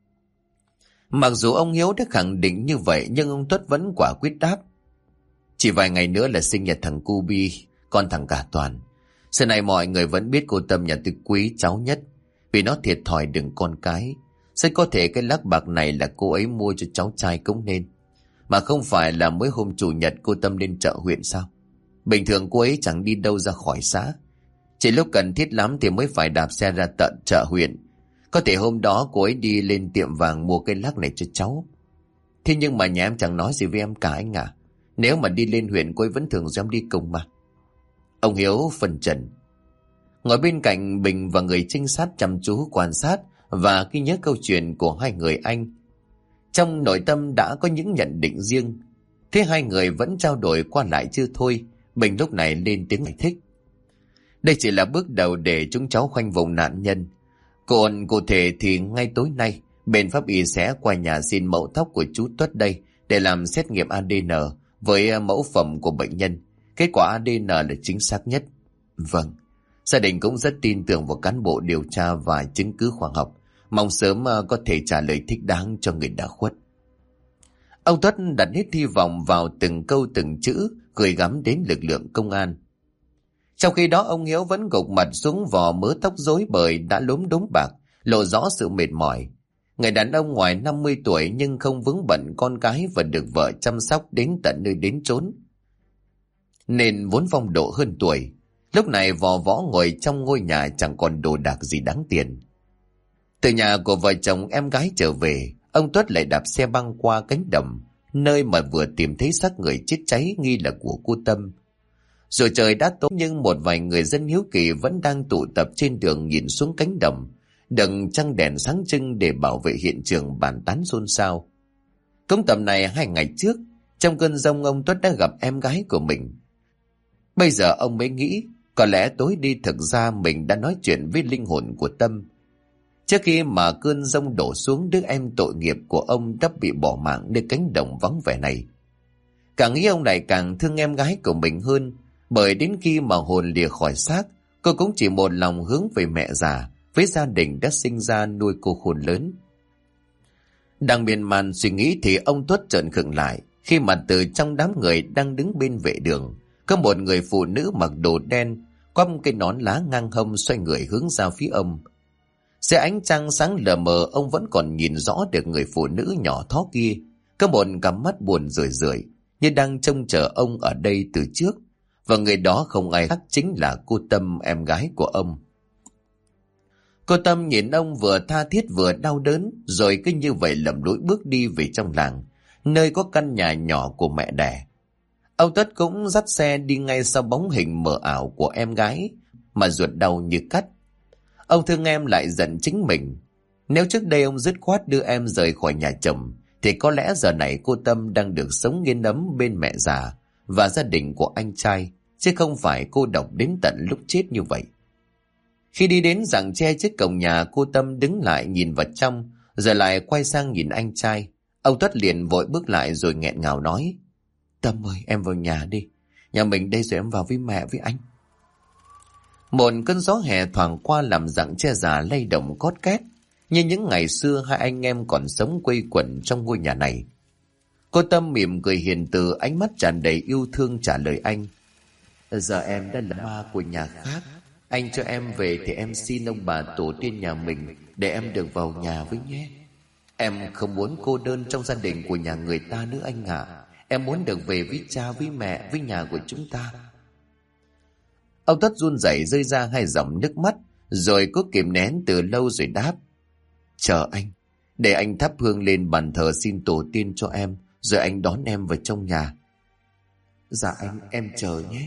Mặc dù ông Hiếu đã khẳng định như vậy nhưng ông Tuất vẫn quả quyết đáp. Chỉ vài ngày nữa là sinh nhật thằng Cu Bi, con thằng Cả Toàn. Sau này mọi người vẫn biết cô Tâm nhà tôi quý cháu nhất, vì nó thiệt thòi đừng con cái. Rất có thể cái lắc bạc này là cô ấy mua cho cháu trai cũng nên. Mà không phải là mới hôm chủ nhật cô Tâm lên chợ huyện sao? Bình thường cô ấy chẳng đi đâu ra khỏi xã. Chỉ lúc cần thiết lắm thì mới phải đạp xe ra tận chợ huyện. Có thể hôm đó cô ấy đi lên tiệm vàng mua cây lắc này cho cháu. Thế nhưng mà nhà em chẳng nói gì với em cả anh à. Nếu mà đi lên huyện cô ấy vẫn thường dám đi cùng mà. Ông Hiếu phân trần. Ngồi bên cạnh Bình và người trinh sát chăm chú quan sát và ghi nhớ câu chuyện của hai người anh. Trong nội tâm đã có những nhận định riêng. Thế hai người vẫn trao đổi qua lại chưa thôi, Bình lúc này lên tiếng giải thích. Đây chỉ là bước đầu để chúng cháu khoanh vùng nạn nhân. Còn cụ thể thì ngay tối nay, bên pháp y sẽ qua nhà xin mẫu tóc của chú Tuất đây để làm xét nghiệm ADN với mẫu phẩm của bệnh nhân. Kết quả ADN là chính xác nhất. Vâng, gia đình cũng rất tin tưởng vào cán bộ điều tra và chứng cứ khoa học. Mong sớm có thể trả lời thích đáng cho người đã khuất. Ông Tuất đặt hết hy vọng vào từng câu từng chữ gửi gắm đến lực lượng công an. Trong khi đó ông Hiếu vẫn gục mặt xuống vò mớ tóc rối bời đã lốm đốm bạc, lộ rõ sự mệt mỏi. Người đàn ông ngoài 50 tuổi nhưng không vướng bận con cái và được vợ chăm sóc đến tận nơi đến chốn, nên vốn phong độ hơn tuổi. Lúc này vò võ ngồi trong ngôi nhà chẳng còn đồ đạc gì đáng tiền. Từ nhà của vợ chồng em gái trở về, ông Tuất lại đạp xe băng qua cánh đồng, nơi mà vừa tìm thấy xác người chết cháy nghi là của cô Tâm. Rồi trời đã tối nhưng một vài người dân hiếu kỳ vẫn đang tụ tập trên đường nhìn xuống cánh đồng, đừng trăng đèn sáng trưng để bảo vệ hiện trường bàn tán xôn xao. Cũng tầm này 2 ngày trước, trong cơn giông ông Tuất đã gặp em gái của mình. Bây giờ ông mới nghĩ, có lẽ tối đi thực ra mình đã nói chuyện với linh hồn của Tâm. Trước khi mà cơn giông đổ xuống, đứa em tội nghiệp của ông đã bị bỏ mạng nơi cánh đồng vắng vẻ này. Càng nghĩ ông lại càng thương em gái của mình hơn, bởi đến khi mà hồn lìa khỏi xác, cô cũng chỉ một lòng hướng về mẹ già với gia đình đã sinh ra nuôi cô khôn lớn. Đang miên man suy nghĩ thì ông Tuất chợt khựng lại khi mà từ trong đám người đang đứng bên vệ đường, có một người phụ nữ mặc đồ đen, quăm cái nón lá ngang hông, xoay người hướng ra phía ông. Dưới ánh trăng sáng lờ mờ, ông vẫn còn nhìn rõ được người phụ nữ nhỏ thó kia, có một cặp mắt buồn rười rượi như đang trông chờ ông ở đây từ trước, và người đó không ai khác chính là cô Tâm, em gái của ông. Cô Tâm nhìn ông vừa tha thiết vừa đau đớn, rồi cứ như vậy lầm lũi bước đi về trong làng, nơi có căn nhà nhỏ của mẹ đẻ. Ông Tất cũng dắt xe đi ngay sau bóng hình mờ ảo của em gái mà ruột đau như cắt. Ông thương em lại giận chính mình. Nếu trước đây ông dứt khoát đưa em rời khỏi nhà chồng, thì có lẽ giờ này cô Tâm đang được sống yên ấm bên mẹ già và gia đình của anh trai, chứ không phải cô độc đến tận lúc chết như vậy. Khi đi đến rặng tre trước cổng nhà, cô Tâm đứng lại nhìn vào trong, rồi lại quay sang nhìn anh trai. Ông Tuất liền vội bước lại rồi nghẹn ngào nói: Tâm ơi, em vào nhà đi. Nhà mình đây rồi em vào với mẹ với anh. Một cơn gió hè thoảng qua làm rặng tre già lay động cót két, như những ngày xưa hai anh em còn sống quây quần trong ngôi nhà này. Cô Tâm mỉm cười hiền từ, ánh mắt tràn đầy yêu thương trả lời anh: Giờ em đã là ma của nhà khác. Anh cho em về thì em xin ông bà tổ tiên nhà mình để em được vào nhà với nhé. Em không muốn cô đơn trong gia đình của nhà người ta nữa anh ạ. Em muốn được về với cha, với mẹ, với nhà của chúng ta. Ông Tất run rẩy rơi ra 2 dòng nước mắt, rồi cố kìm nén từ lâu rồi đáp: Chờ anh, để anh thắp hương lên bàn thờ xin tổ tiên cho em, rồi anh đón em vào trong nhà. Dạ anh, em chờ nhé.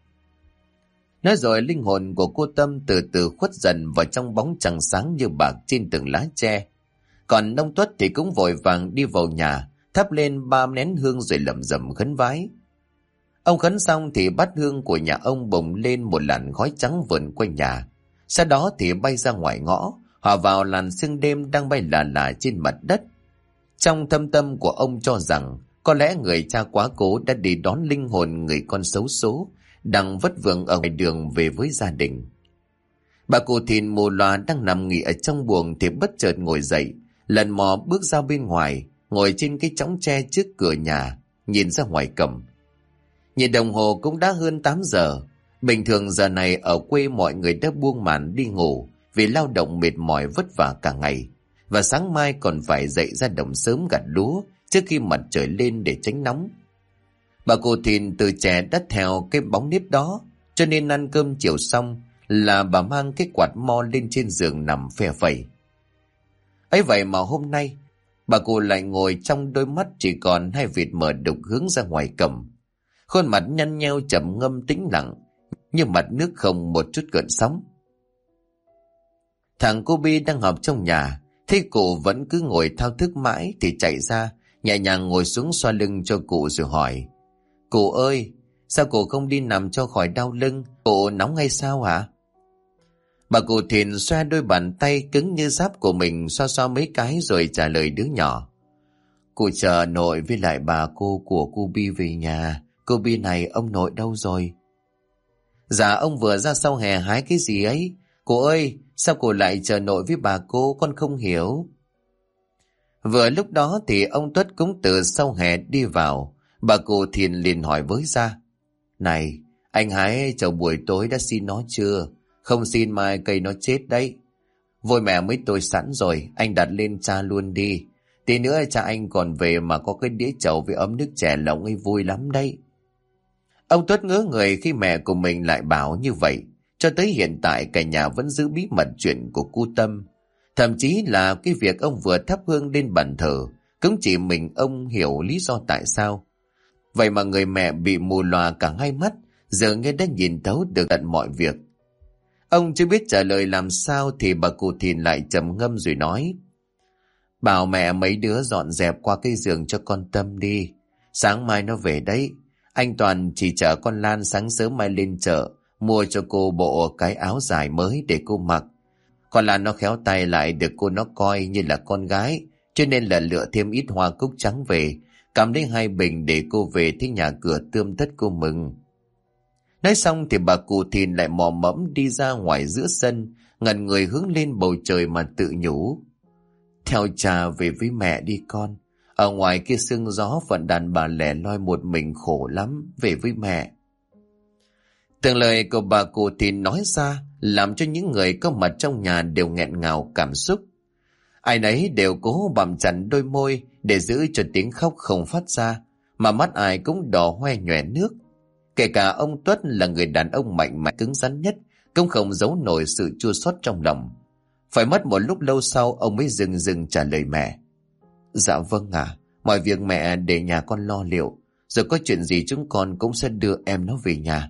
Nói rồi linh hồn của cô Tâm từ từ khuất dần vào trong bóng trăng sáng như bạc trên từng lá tre. Còn ông Tuất thì cũng vội vàng đi vào nhà, thắp lên 3 nén hương rồi lẩm rẩm khấn vái. Ông khấn xong thì bát hương của nhà ông bùng lên một làn khói trắng vờn quanh nhà. Sau đó thì bay ra ngoài ngõ, hòa vào làn sương đêm đang bay lả lả trên mặt đất. Trong thâm tâm của ông cho rằng có lẽ người cha quá cố đã đi đón linh hồn người con xấu số đang vất vưởng ở ngoài đường về với gia đình. Bà cụ Thìn mù loà đang nằm nghỉ ở trong buồng thì bất chợt ngồi dậy, lần mò bước ra bên ngoài, ngồi trên cái chõng tre trước cửa nhà, nhìn ra ngoài cổng. Nhìn đồng hồ cũng đã hơn 8 giờ. Bình thường giờ này ở quê mọi người đã buông màn đi ngủ vì lao động mệt mỏi vất vả cả ngày, và sáng mai còn phải dậy ra đồng sớm gặt lúa trước khi mặt trời lên để tránh nóng. Bà cụ Thìn từ trẻ đã theo cái bóng nếp đó, cho nên ăn cơm chiều xong là bà mang cái quạt mo lên trên giường nằm phe phẩy. Ấy vậy mà hôm nay bà cụ lại ngồi trong đôi mắt chỉ còn 2 vệt mờ đục hướng ra ngoài cổng. Khuôn mặt nhăn nheo trầm ngâm tĩnh lặng, như mặt nước không một chút gợn sóng. Thằng cô Bi đang học trong nhà, Thế cụ vẫn cứ ngồi thao thức mãi thì chạy ra, nhẹ nhàng ngồi xuống xoa lưng cho cụ rồi hỏi: Cụ ơi, sao cụ không đi nằm cho khỏi đau lưng? Cụ nóng hay sao hả? Bà cụ Thìn xoa đôi bàn tay cứng như giáp của mình, xoa xoa mấy cái rồi trả lời đứa nhỏ: Cụ chờ nội với lại bà cô của cô Bi về nhà. Cô Bi này ông nội đâu rồi? Dạ ông vừa ra sau hè hái cái gì ấy. Cô ơi, sao cô lại chờ nội với bà cô, con không hiểu. Vừa lúc đó thì ông Tuất cũng từ sau hè đi vào. Bà cụ Thìn liền hỏi với ra: Này, anh hái chậu buổi tối đã xin nó chưa? Không xin mai cây nó chết đấy. Vôi mẹ mới tôi sẵn rồi, anh đặt lên cha luôn đi. Tí nữa cha anh còn về mà có cái đĩa chậu với ấm nước chè lỏng ấy vui lắm đấy. Ông Tuất ngớ người khi mẹ của mình lại bảo như vậy. Cho tới hiện tại cả nhà vẫn giữ bí mật chuyện của cô Tâm. Thậm chí là cái việc ông vừa thắp hương lên bàn thờ, cũng chỉ mình ông hiểu lý do tại sao. Vậy mà người mẹ bị mù lòa cả hai mắt, giờ nghe đã nhìn thấu được tận mọi việc. Ông chưa biết trả lời làm sao thì bà cụ Thìn lại trầm ngâm rồi nói: Bảo mẹ mấy đứa dọn dẹp qua cái giường cho con Tâm đi. Sáng mai nó về đấy. Anh Toàn chỉ chở con Lan sáng sớm mai lên chợ, mua cho cô bộ cái áo dài mới để cô mặc. Con Lan nó khéo tay lại được cô nó coi như là con gái, cho nên là lựa thêm ít hoa cúc trắng về, cầm lấy 2 bình để cô về thấy nhà cửa tươm tất cô mừng. Nói xong thì bà cụ Thìn lại mò mẫm đi ra ngoài giữa sân, ngẩn người hướng lên bầu trời mà tự nhủ: Theo cha về với mẹ đi con. Ở ngoài kia sương gió phận đàn bà lẻ loi một mình khổ lắm, về với mẹ. Từng lời của bà cụ Thìn nói ra làm cho những người có mặt trong nhà đều nghẹn ngào cảm xúc. Ai nấy đều cố bặm chặt đôi môi để giữ cho tiếng khóc không phát ra, mà mắt ai cũng đỏ hoe nhòe nước. Kể cả ông Tuất là người đàn ông mạnh mẽ cứng rắn nhất, cũng không giấu nổi sự chua xót trong lòng. Phải mất một lúc lâu sau ông mới dừng trả lời mẹ: Dạ vâng ạ, mọi việc mẹ để nhà con lo liệu, rồi có chuyện gì chúng con cũng sẽ đưa em nó về nhà.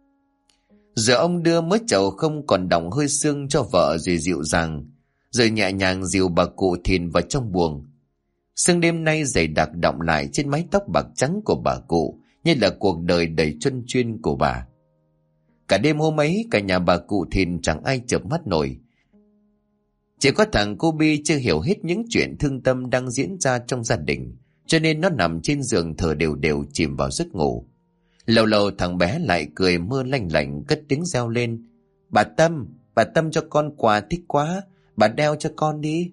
Giờ ông đưa mớ chậu không còn đọng hơi sương cho vợ rồi dịu dàng, rồi nhẹ nhàng dìu bà cụ Thìn vào trong buồng. Sương đêm nay dày đặc đọng lại trên mái tóc bạc trắng của bà cụ, như là cuộc đời đầy chuân chuyên của bà. Cả đêm hôm ấy cả nhà bà cụ Thìn chẳng ai chợp mắt nổi. Chỉ có thằng cô Bi chưa hiểu hết những chuyện thương tâm đang diễn ra trong gia đình, cho nên nó nằm trên giường thở đều đều chìm vào giấc ngủ. Lâu lâu thằng bé lại cười mơ lanh lảnh cất tiếng reo lên: bà Tâm cho con quà thích quá, bà đeo cho con đi.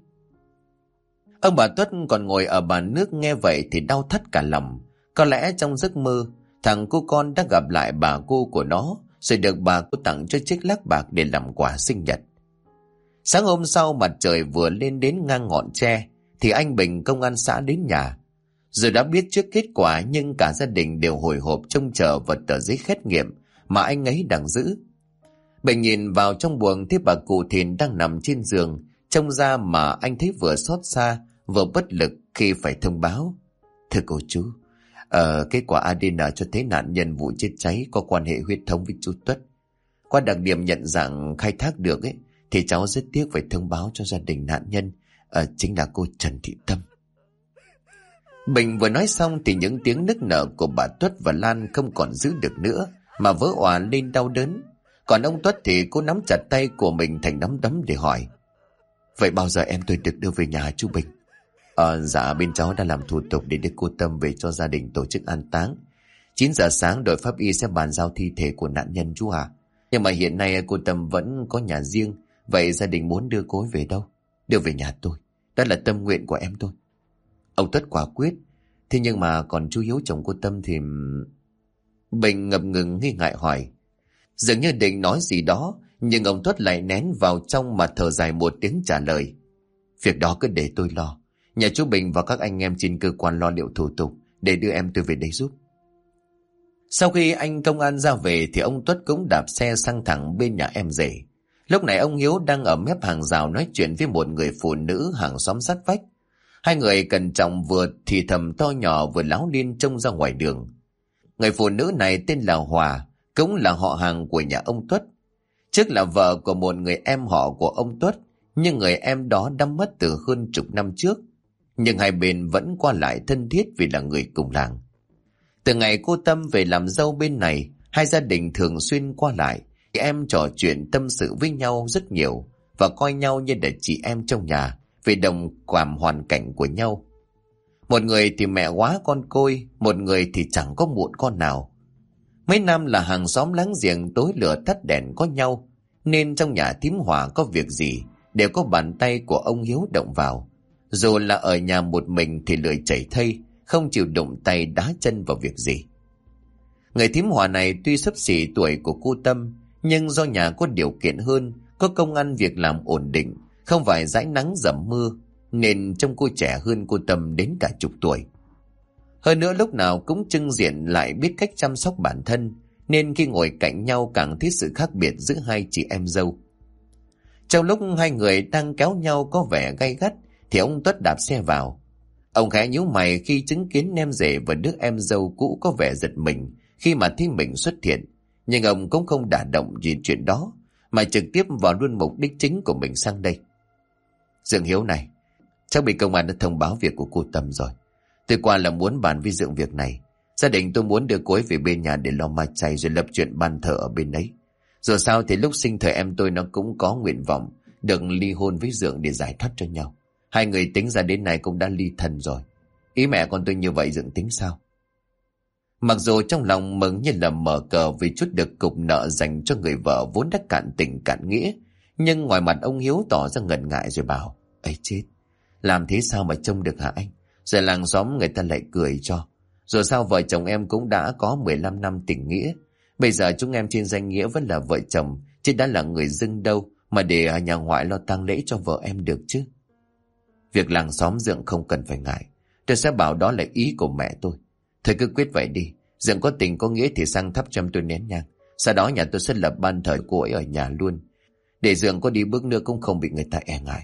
Ông bà Tuất còn ngồi ở bàn nước nghe vậy thì đau thắt cả lòng. Có lẽ trong giấc mơ thằng cô con đã gặp lại bà cô của nó, rồi được bà cô tặng cho chiếc lắc bạc để làm quà sinh nhật. Sáng hôm sau mặt trời vừa lên đến ngang ngọn tre thì anh Bình công an xã đến nhà. Dù đã biết trước kết quả nhưng cả gia đình đều hồi hộp trông chờ vào tờ giấy xét nghiệm mà anh ấy đang giữ. Bình nhìn vào trong buồng thấy bà cụ Thìn đang nằm trên giường, trông ra mà anh thấy vừa xót xa vừa bất lực khi phải thông báo: Thưa cô chú, kết quả ADN cho thấy nạn nhân vụ chết cháy có quan hệ huyết thống với chú Tuất. Qua đặc điểm nhận dạng khai thác được ấy, thì cháu rất tiếc phải thông báo cho gia đình nạn nhân chính là cô Trần Thị Tâm. Bình vừa nói xong thì những tiếng nức nở của bà Tuất và Lan không còn giữ được nữa mà vỡ òa lên đau đớn. Còn ông Tuất thì cố nắm chặt tay của mình thành nắm đấm để hỏi: Vậy bao giờ em tôi được đưa về nhà chú Bình? Dạ bên cháu đã làm thủ tục để đưa cô Tâm về cho gia đình tổ chức an táng. 9 giờ sáng đội pháp y sẽ bàn giao thi thể của nạn nhân chú ạ. Nhưng mà hiện nay cô Tâm vẫn có nhà riêng. Vậy gia đình muốn đưa cô ấy về đâu? Đưa về nhà tôi. Đó là tâm nguyện của em tôi. Ông Tuất quả quyết. Thế nhưng mà còn chú Hiếu chồng cô Tâm thì... Bình ngập ngừng nghi ngại hỏi. Dường như định nói gì đó, nhưng ông Tuất lại nén vào trong mà thở dài một tiếng trả lời: Việc đó cứ để tôi lo. Nhà chú Bình và các anh em trên cơ quan lo liệu thủ tục để đưa em tôi về đây giúp. Sau khi anh công an ra về thì ông Tuất cũng đạp xe sang thẳng bên nhà em rể. Lúc này ông Hiếu đang ở mép hàng rào nói chuyện với một người phụ nữ hàng xóm sát vách. Hai người cẩn trọng vừa thì thầm to nhỏ vừa láo liên trông ra ngoài đường. Người phụ nữ này tên là Hòa, cũng là họ hàng của nhà ông Tuất. Trước là vợ của một người em họ của ông Tuất, nhưng người em đó đã mất từ hơn chục năm trước. Nhưng hai bên vẫn qua lại thân thiết vì là người cùng làng. Từ ngày cô Tâm về làm dâu bên này, hai gia đình thường xuyên qua lại. Em trò chuyện tâm sự với nhau rất nhiều và coi nhau như là chị em trong nhà vì đồng cảm hoàn cảnh của nhau. Một người thì mẹ quá con côi, một người thì chẳng có muộn con nào. Mấy năm là hàng xóm láng giềng tối lửa tắt đèn có nhau, nên trong nhà thím Hòa có việc gì đều có bàn tay của ông Hiếu động vào. Dù là ở nhà một mình thì lười chảy thây, không chịu đụng tay đá chân vào việc gì. Người thím Hòa này tuy xấp xỉ tuổi của cô Tâm, nhưng do nhà có điều kiện hơn, có công ăn việc làm ổn định, không phải dãi nắng dầm mưa, nên trông cô trẻ hơn cô Tâm đến cả chục tuổi. Hơn nữa lúc nào cũng trưng diện lại biết cách chăm sóc bản thân, nên khi ngồi cạnh nhau càng thấy sự khác biệt giữa hai chị em dâu. Trong lúc hai người đang kéo nhau có vẻ gay gắt thì ông Tuất đạp xe vào. Ông khẽ nhíu mày khi chứng kiến em rể và đứa em dâu cũ có vẻ giật mình khi mà thấy mình xuất hiện, nhưng ông cũng không đả động gì chuyện đó mà trực tiếp vào luôn mục đích chính của mình sang đây. Dượng Hiếu này, chắc bị công an đã thông báo việc của cô Tâm rồi. Tôi qua là muốn bàn với Dượng việc này. Gia đình tôi muốn đưa cô ấy về bên nhà để lo ma chay rồi lập chuyện ban thờ ở bên ấy. Dù sao thì lúc sinh thời em tôi nó cũng có nguyện vọng được ly hôn với Dượng để giải thoát cho nhau. Hai người tính ra đến nay cũng đã ly thân rồi. Ý mẹ con tôi như vậy Dượng tính sao? Mặc dù trong lòng mừng như là mở cờ vì chút được cục nợ dành cho người vợ vốn đã cạn tình cạn nghĩa, nhưng ngoài mặt ông Hiếu tỏ ra ngần ngại rồi bảo: ấy chết, làm thế sao mà trông được hả anh? Rồi làng xóm người ta lại cười cho. Dù sao vợ chồng em cũng đã có 15 năm tình nghĩa. Bây giờ chúng em trên danh nghĩa vẫn là vợ chồng, chứ đã là người dưng đâu mà để nhà ngoại lo tang lễ cho vợ em được chứ. Việc làng xóm Dượng không cần phải ngại. Tôi sẽ bảo đó là ý của mẹ tôi. Thôi cứ quyết vậy đi. Dượng có tình có nghĩa thì sang thắp cho tôi nén nhang. Sau đó nhà tôi sẽ lập ban thờ cô ấy ở nhà luôn. Để Dượng có đi bước nữa cũng không bị người ta e ngại.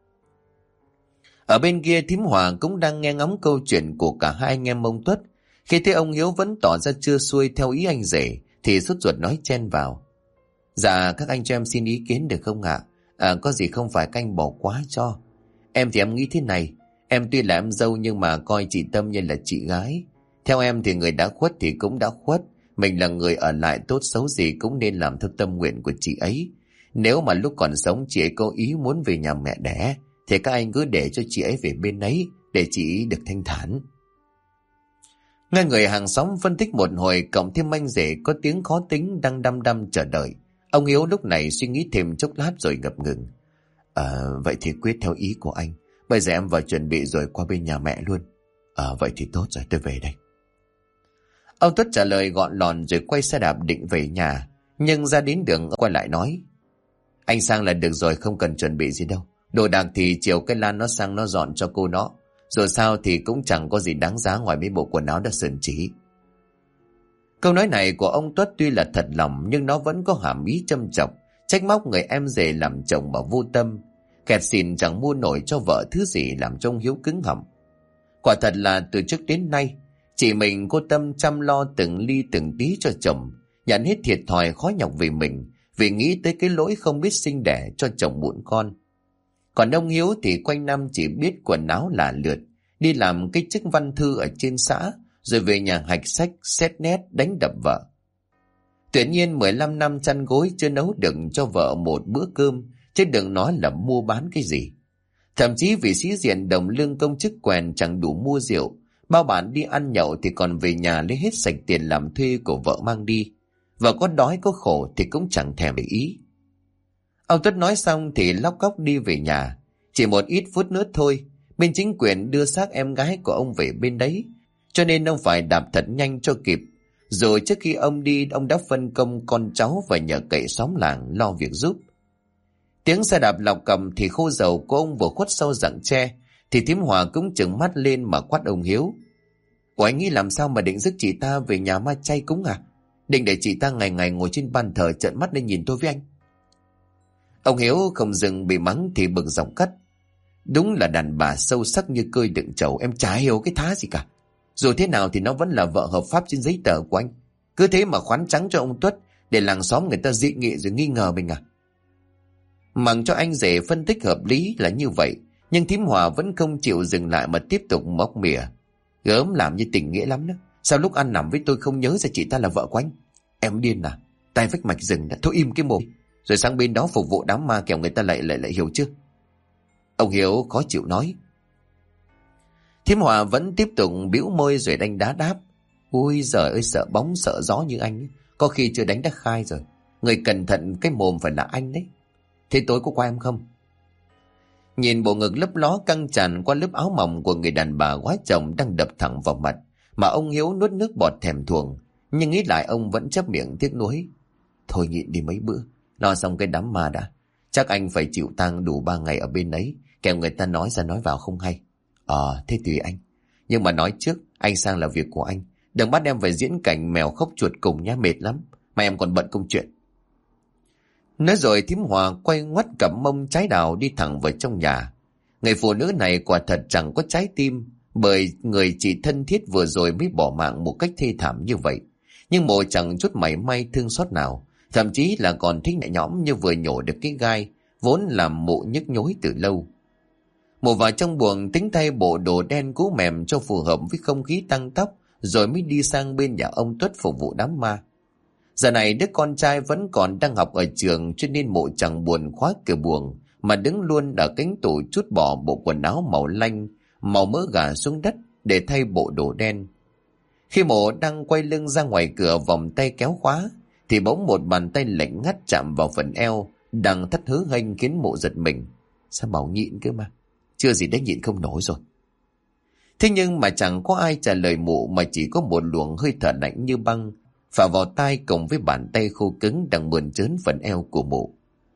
Ở bên kia thím Hòa cũng đang nghe ngóng câu chuyện của cả hai anh em ông Tuất. Khi thấy ông Hiếu vẫn tỏ ra chưa xuôi theo ý anh rể thì sốt ruột nói chen vào: Dạ các anh cho em xin ý kiến được không ạ? Có gì không phải các anh bỏ quá cho. Em thì em nghĩ thế này, em tuy là em dâu nhưng mà coi chị Tâm như là chị gái. Theo em thì người đã khuất thì cũng đã khuất. Mình là người ở lại, tốt xấu gì cũng nên làm theo tâm nguyện của chị ấy. Nếu mà lúc còn sống chị ấy có ý muốn về nhà mẹ đẻ thì các anh cứ để cho chị ấy về bên ấy để chị ấy được thanh thản. Nghe người hàng xóm phân tích một hồi cộng thêm anh rể có tiếng khó tính đang đăm đăm chờ đợi, ông Hiếu lúc này suy nghĩ thêm chốc lát rồi ngập ngừng: Vậy thì quyết theo ý của anh. Bây giờ em vào chuẩn bị rồi qua bên nhà mẹ luôn. Vậy thì tốt rồi, tôi về đây. Ông Tuất trả lời gọn lòn rồi quay xe đạp định về nhà, nhưng ra đến đường quay lại nói: Anh sang là được rồi, không cần chuẩn bị gì đâu. Đồ đạc thì chiều cái Lan nó sang nó dọn cho cô nó. Rồi sao thì cũng chẳng có gì đáng giá ngoài mấy bộ quần áo đã sờn chỉ. Câu nói này của ông Tuất tuy là thật lòng nhưng nó vẫn có hàm ý châm chọc, trách móc người em rể làm chồng mà vô tâm, kẹt xỉn chẳng mua nổi cho vợ thứ gì, làm cho ông Hiếu cứng họng. Quả thật là từ trước đến nay chỉ mình cô Tâm chăm lo từng ly từng tí cho chồng, nhận hết thiệt thòi khó nhọc vì mình, vì nghĩ tới cái lỗi không biết sinh đẻ cho chồng muộn con. Còn ông Hiếu thì quanh năm chỉ biết quần áo là lượt, đi làm cái chức văn thư ở trên xã, rồi về nhà hạch sách, xét nét, đánh đập vợ. Tuy nhiên 15 năm chăn gối chưa nấu được cho vợ một bữa cơm, chứ đừng nói là mua bán cái gì. Thậm chí vì sĩ diện đồng lương công chức quèn chẳng đủ mua rượu, bao bạn đi ăn nhậu thì còn về nhà lấy hết sạch tiền làm thuê của vợ mang đi. Vợ có đói có khổ thì cũng chẳng thèm để ý. Ông Tuất nói xong thì lóc cóc đi về nhà. Chỉ một ít phút nữa thôi, bên chính quyền đưa xác em gái của ông về bên đấy, cho nên ông phải đạp thật nhanh cho kịp. Rồi trước khi ông đi, ông đã phân công con cháu và nhờ cậy xóm làng lo việc giúp. Tiếng xe đạp lọc cầm thì khô dầu của ông vừa khuất sau rặng tre, thì thím Hòa cũng trừng mắt lên mà quát ông Hiếu: Ủa anh nghĩ làm sao mà định rước chị ta về nhà ma chay cúng à? Định để chị ta ngày ngày ngồi trên bàn thờ trợn mắt lên nhìn tôi với anh? Ông Hiếu không dừng bị mắng thì bực giọng cắt: Đúng là đàn bà sâu sắc như cơi đựng trầu, em chả hiểu cái thá gì cả. Dù thế nào thì nó vẫn là vợ hợp pháp trên giấy tờ của anh. Cứ thế mà khoán trắng cho ông Tuất để làng xóm người ta dị nghị rồi nghi ngờ mình à? Mặc cho anh rể phân tích hợp lý là như vậy, nhưng thím Hòa vẫn không chịu dừng lại mà tiếp tục móc mỉa. Gớm làm như tình nghĩa lắm đó. Sao lúc ăn nằm với tôi không nhớ ra chị ta là vợ của anh? Em điên à? Tai vách mạch rừng đã. Thôi im cái mồm. Rồi sang bên đó phục vụ đám ma kẻo người ta lại hiểu chưa? Ông Hiếu khó chịu nói. Thím Hòa vẫn tiếp tục bĩu môi rồi đánh đá đáp. Ui giời ơi, sợ bóng sợ gió như anh ấy. Có khi chưa đánh đã khai rồi. Người cẩn thận cái mồm phải là anh đấy. Thế tối có qua em không? Nhìn bộ ngực lấp ló căng tràn qua lớp áo mỏng của người đàn bà quá chồng đang đập thẳng vào mặt, mà ông Hiếu nuốt nước bọt thèm thuồng. Nhưng nghĩ lại ông vẫn chép miệng tiếc nuối. Thôi nhịn đi mấy bữa, lo xong cái đám ma đã. Chắc anh phải chịu tang đủ 3 ngày ở bên ấy, kẻo người ta nói ra nói vào không hay. Thế tùy anh. Nhưng mà nói trước, anh sang là việc của anh. Đừng bắt em phải diễn cảnh mèo khóc chuột cùng nhá, mệt lắm. Mà em còn bận công chuyện. Nói rồi thím Hòa quay ngoắt cặp mông trái đào đi thẳng vào trong nhà. Người phụ nữ này quả thật chẳng có trái tim, bởi người chị thân thiết vừa rồi mới bỏ mạng một cách thê thảm như vậy. Nhưng mộ chẳng chút mảy may thương xót nào, thậm chí là còn thích nhẹ nhõm như vừa nhổ được cái gai vốn làm mộ nhức nhối từ lâu. Mộ vào trong buồng tính thay bộ đồ đen cũ mềm cho phù hợp với không khí tăng tóc, rồi mới đi sang bên nhà ông Tuất phục vụ đám ma. Giờ này đứa con trai vẫn còn đang học ở trường, cho nên mộ chẳng buồn khóa cửa buồng mà đứng luôn ở cánh tủ trút bỏ bộ quần áo màu lanh, màu mỡ gà xuống đất để thay bộ đồ đen. Khi mộ đang quay lưng ra ngoài cửa vòng tay kéo khóa, thì bỗng một bàn tay lạnh ngắt chạm vào phần eo đang thắt hớ hênh khiến mộ giật mình. Sao bảo nhịn cơ mà, chưa gì đã nhịn không nổi rồi. Thế nhưng mà chẳng có ai trả lời mộ, mà chỉ có một luồng hơi thở lạnh như băng phả vào tai cùng với bàn tay khô cứng đang mơn trớn phần eo của mộ.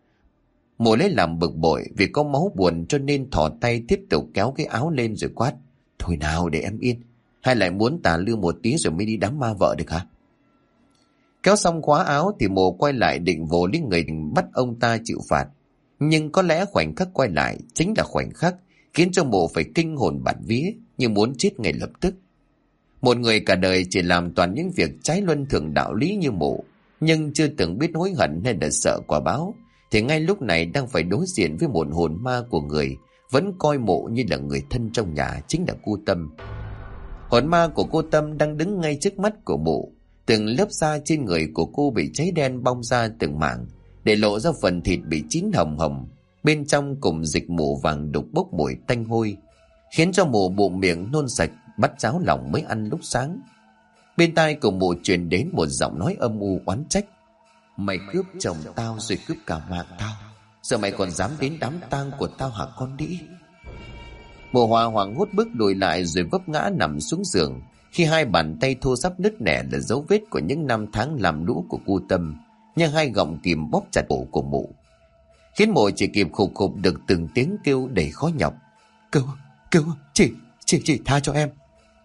Mộ lấy làm bực bội vì có máu buồn, cho nên thò tay tiếp tục kéo cái áo lên rồi quát. Thôi nào, để em yên. Hay lại muốn tà lưu một tí rồi mới đi đám ma vợ được hả? Kéo xong khóa áo thì mộ quay lại định vồ lấy người bắt ông ta chịu phạt. Nhưng có lẽ khoảnh khắc quay lại chính là khoảnh khắc khiến cho mộ phải kinh hồn bạt vía, như muốn chết ngay lập tức. Một người cả đời chỉ làm toàn những việc trái luân thường đạo lý như mộ, nhưng chưa từng biết hối hận hay là sợ quả báo, thì ngay lúc này đang phải đối diện với một hồn ma của người vẫn coi mộ như là người thân trong nhà, chính là cô Tâm. Hồn ma của cô Tâm đang đứng ngay trước mắt của mộ. Từng lớp da trên người của cô bị cháy đen bong ra từng mảng, để lộ ra phần thịt bị chín hồng hồng, bên trong cùng dịch mù vàng đục bốc mùi tanh hôi, khiến cho mộ bụng miệng nôn sạch, bắt cháo lòng mới ăn lúc sáng. Bên tai của mụ truyền đến một giọng nói âm u oán trách. Mày cướp chồng tao rồi cướp cả mạng tao, giờ mày còn dám đến đám tang của tao hả con đĩ? Mụ Hòa hoảng hốt bước lùi lại rồi vấp ngã nằm xuống giường, khi hai bàn tay thô ráp nứt nẻ là dấu vết của những năm tháng làm lũ của cô Tâm, nhưng hai gọng kìm bóp chặt cổ của mụ, khiến mụ chỉ kịp khục khục được từng tiếng kêu đầy khó nhọc. Cứu, chị tha cho em.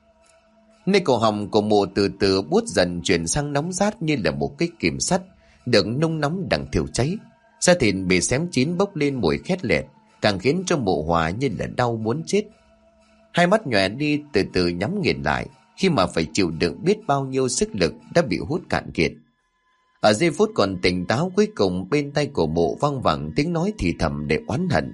Nơi cổ họng của mụ từ từ buốt dần chuyển sang nóng rát như là một cái kìm sắt được nung nóng đằng thiêu cháy. Da thịt bị xém chín bốc lên mùi khét lẹt, càng khiến cho mụ Hòa như là đau muốn chết. Hai mắt nhòe đi từ từ nhắm nghiền lại, khi mà phải chịu đựng biết bao nhiêu sức lực đã bị hút cạn kiệt. Ở giây phút còn tỉnh táo cuối cùng, bên tai của mụ văng vẳng tiếng nói thì thầm để oán hận.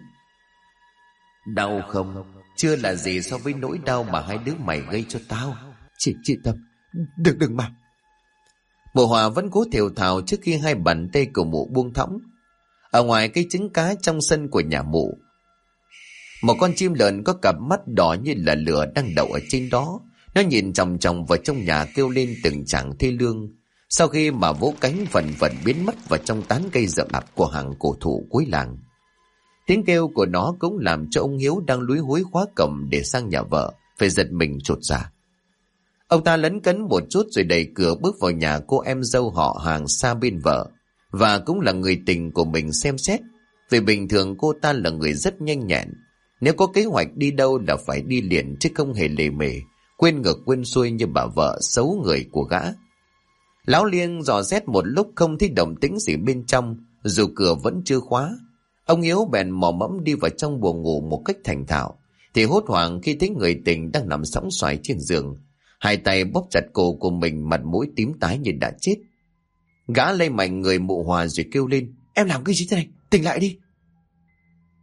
Đau không? Chưa là gì so với nỗi đau mà hai đứa mày gây cho tao. Chị Tâm, đừng mà. Mụ Hòa vẫn cố thều thào trước khi hai bàn tay của mụ buông thõng. Ở ngoài cây trứng cá trong sân của nhà mụ, một con chim lợn có cặp mắt đỏ như là lửa đang đậu ở trên đó. Nó nhìn chòng chòng vào trong nhà kêu lên từng tràng thê lương, sau khi mà vỗ cánh vần vần biến mất vào trong tán cây rậm rạp của hàng cổ thụ cuối làng. Tiếng kêu của nó cũng làm cho ông Hiếu đang lúi húi khóa cổng để sang nhà vợ phải giật mình chột dạ. Ông ta lấn cấn một chút rồi đẩy cửa bước vào nhà cô em dâu họ hàng xa bên vợ, và cũng là người tình của mình xem xét. Vì bình thường cô ta là người rất nhanh nhẹn, nếu có kế hoạch đi đâu là phải đi liền chứ không hề lề mề, quên ngược quên xuôi như bà vợ xấu người của gã. Lão Liên dò xét một lúc không thấy động tĩnh gì bên trong, dù cửa vẫn chưa khóa. Ông Hiếu bèn mò mẫm đi vào trong buồng ngủ một cách thành thạo, thì hốt hoảng khi thấy người tình đang nằm sõng xoài trên giường, hai tay bóp chặt cổ của mình, mặt mũi tím tái như đã chết. Gã lay mạnh người mụ Hòa rồi kêu lên. Em làm cái gì thế này? Tỉnh lại đi.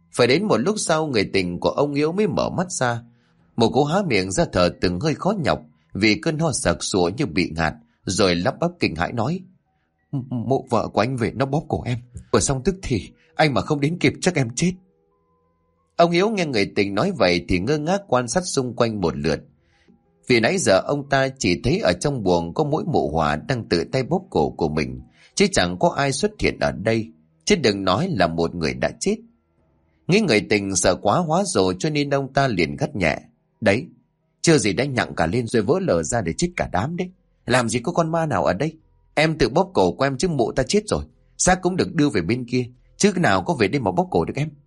Phải đến một lúc sau người tình của ông Hiếu mới mở mắt ra. Một cô há miệng ra thở từng hơi khó nhọc vì cơn ho sặc sụa như bị ngạt, rồi lắp bắp kinh hãi nói: Mụ vợ của anh về nó bóp cổ em, vừa xong tức thì anh mà không đến kịp chắc em chết. Ông Hiếu nghe người tình nói vậy thì ngơ ngác quan sát xung quanh một lượt. Vì nãy giờ ông ta chỉ thấy ở trong buồng có mỗi mụ Hòa đang tự tay bóp cổ của mình, chứ chẳng có ai xuất hiện ở đây, chứ đừng nói là một người đã chết. Nghĩ người tình sợ quá hóa rồi cho nên ông ta liền gắt nhẹ: Đấy, chưa gì đã nhặng cả lên rồi vỡ lở ra để chết cả đám đấy. Làm gì có con ma nào ở đây. Em tự bóp cổ của em chứ mụ ta chết rồi, xác cũng được đưa về bên kia, chứ nào có về đây mà bóp cổ được em.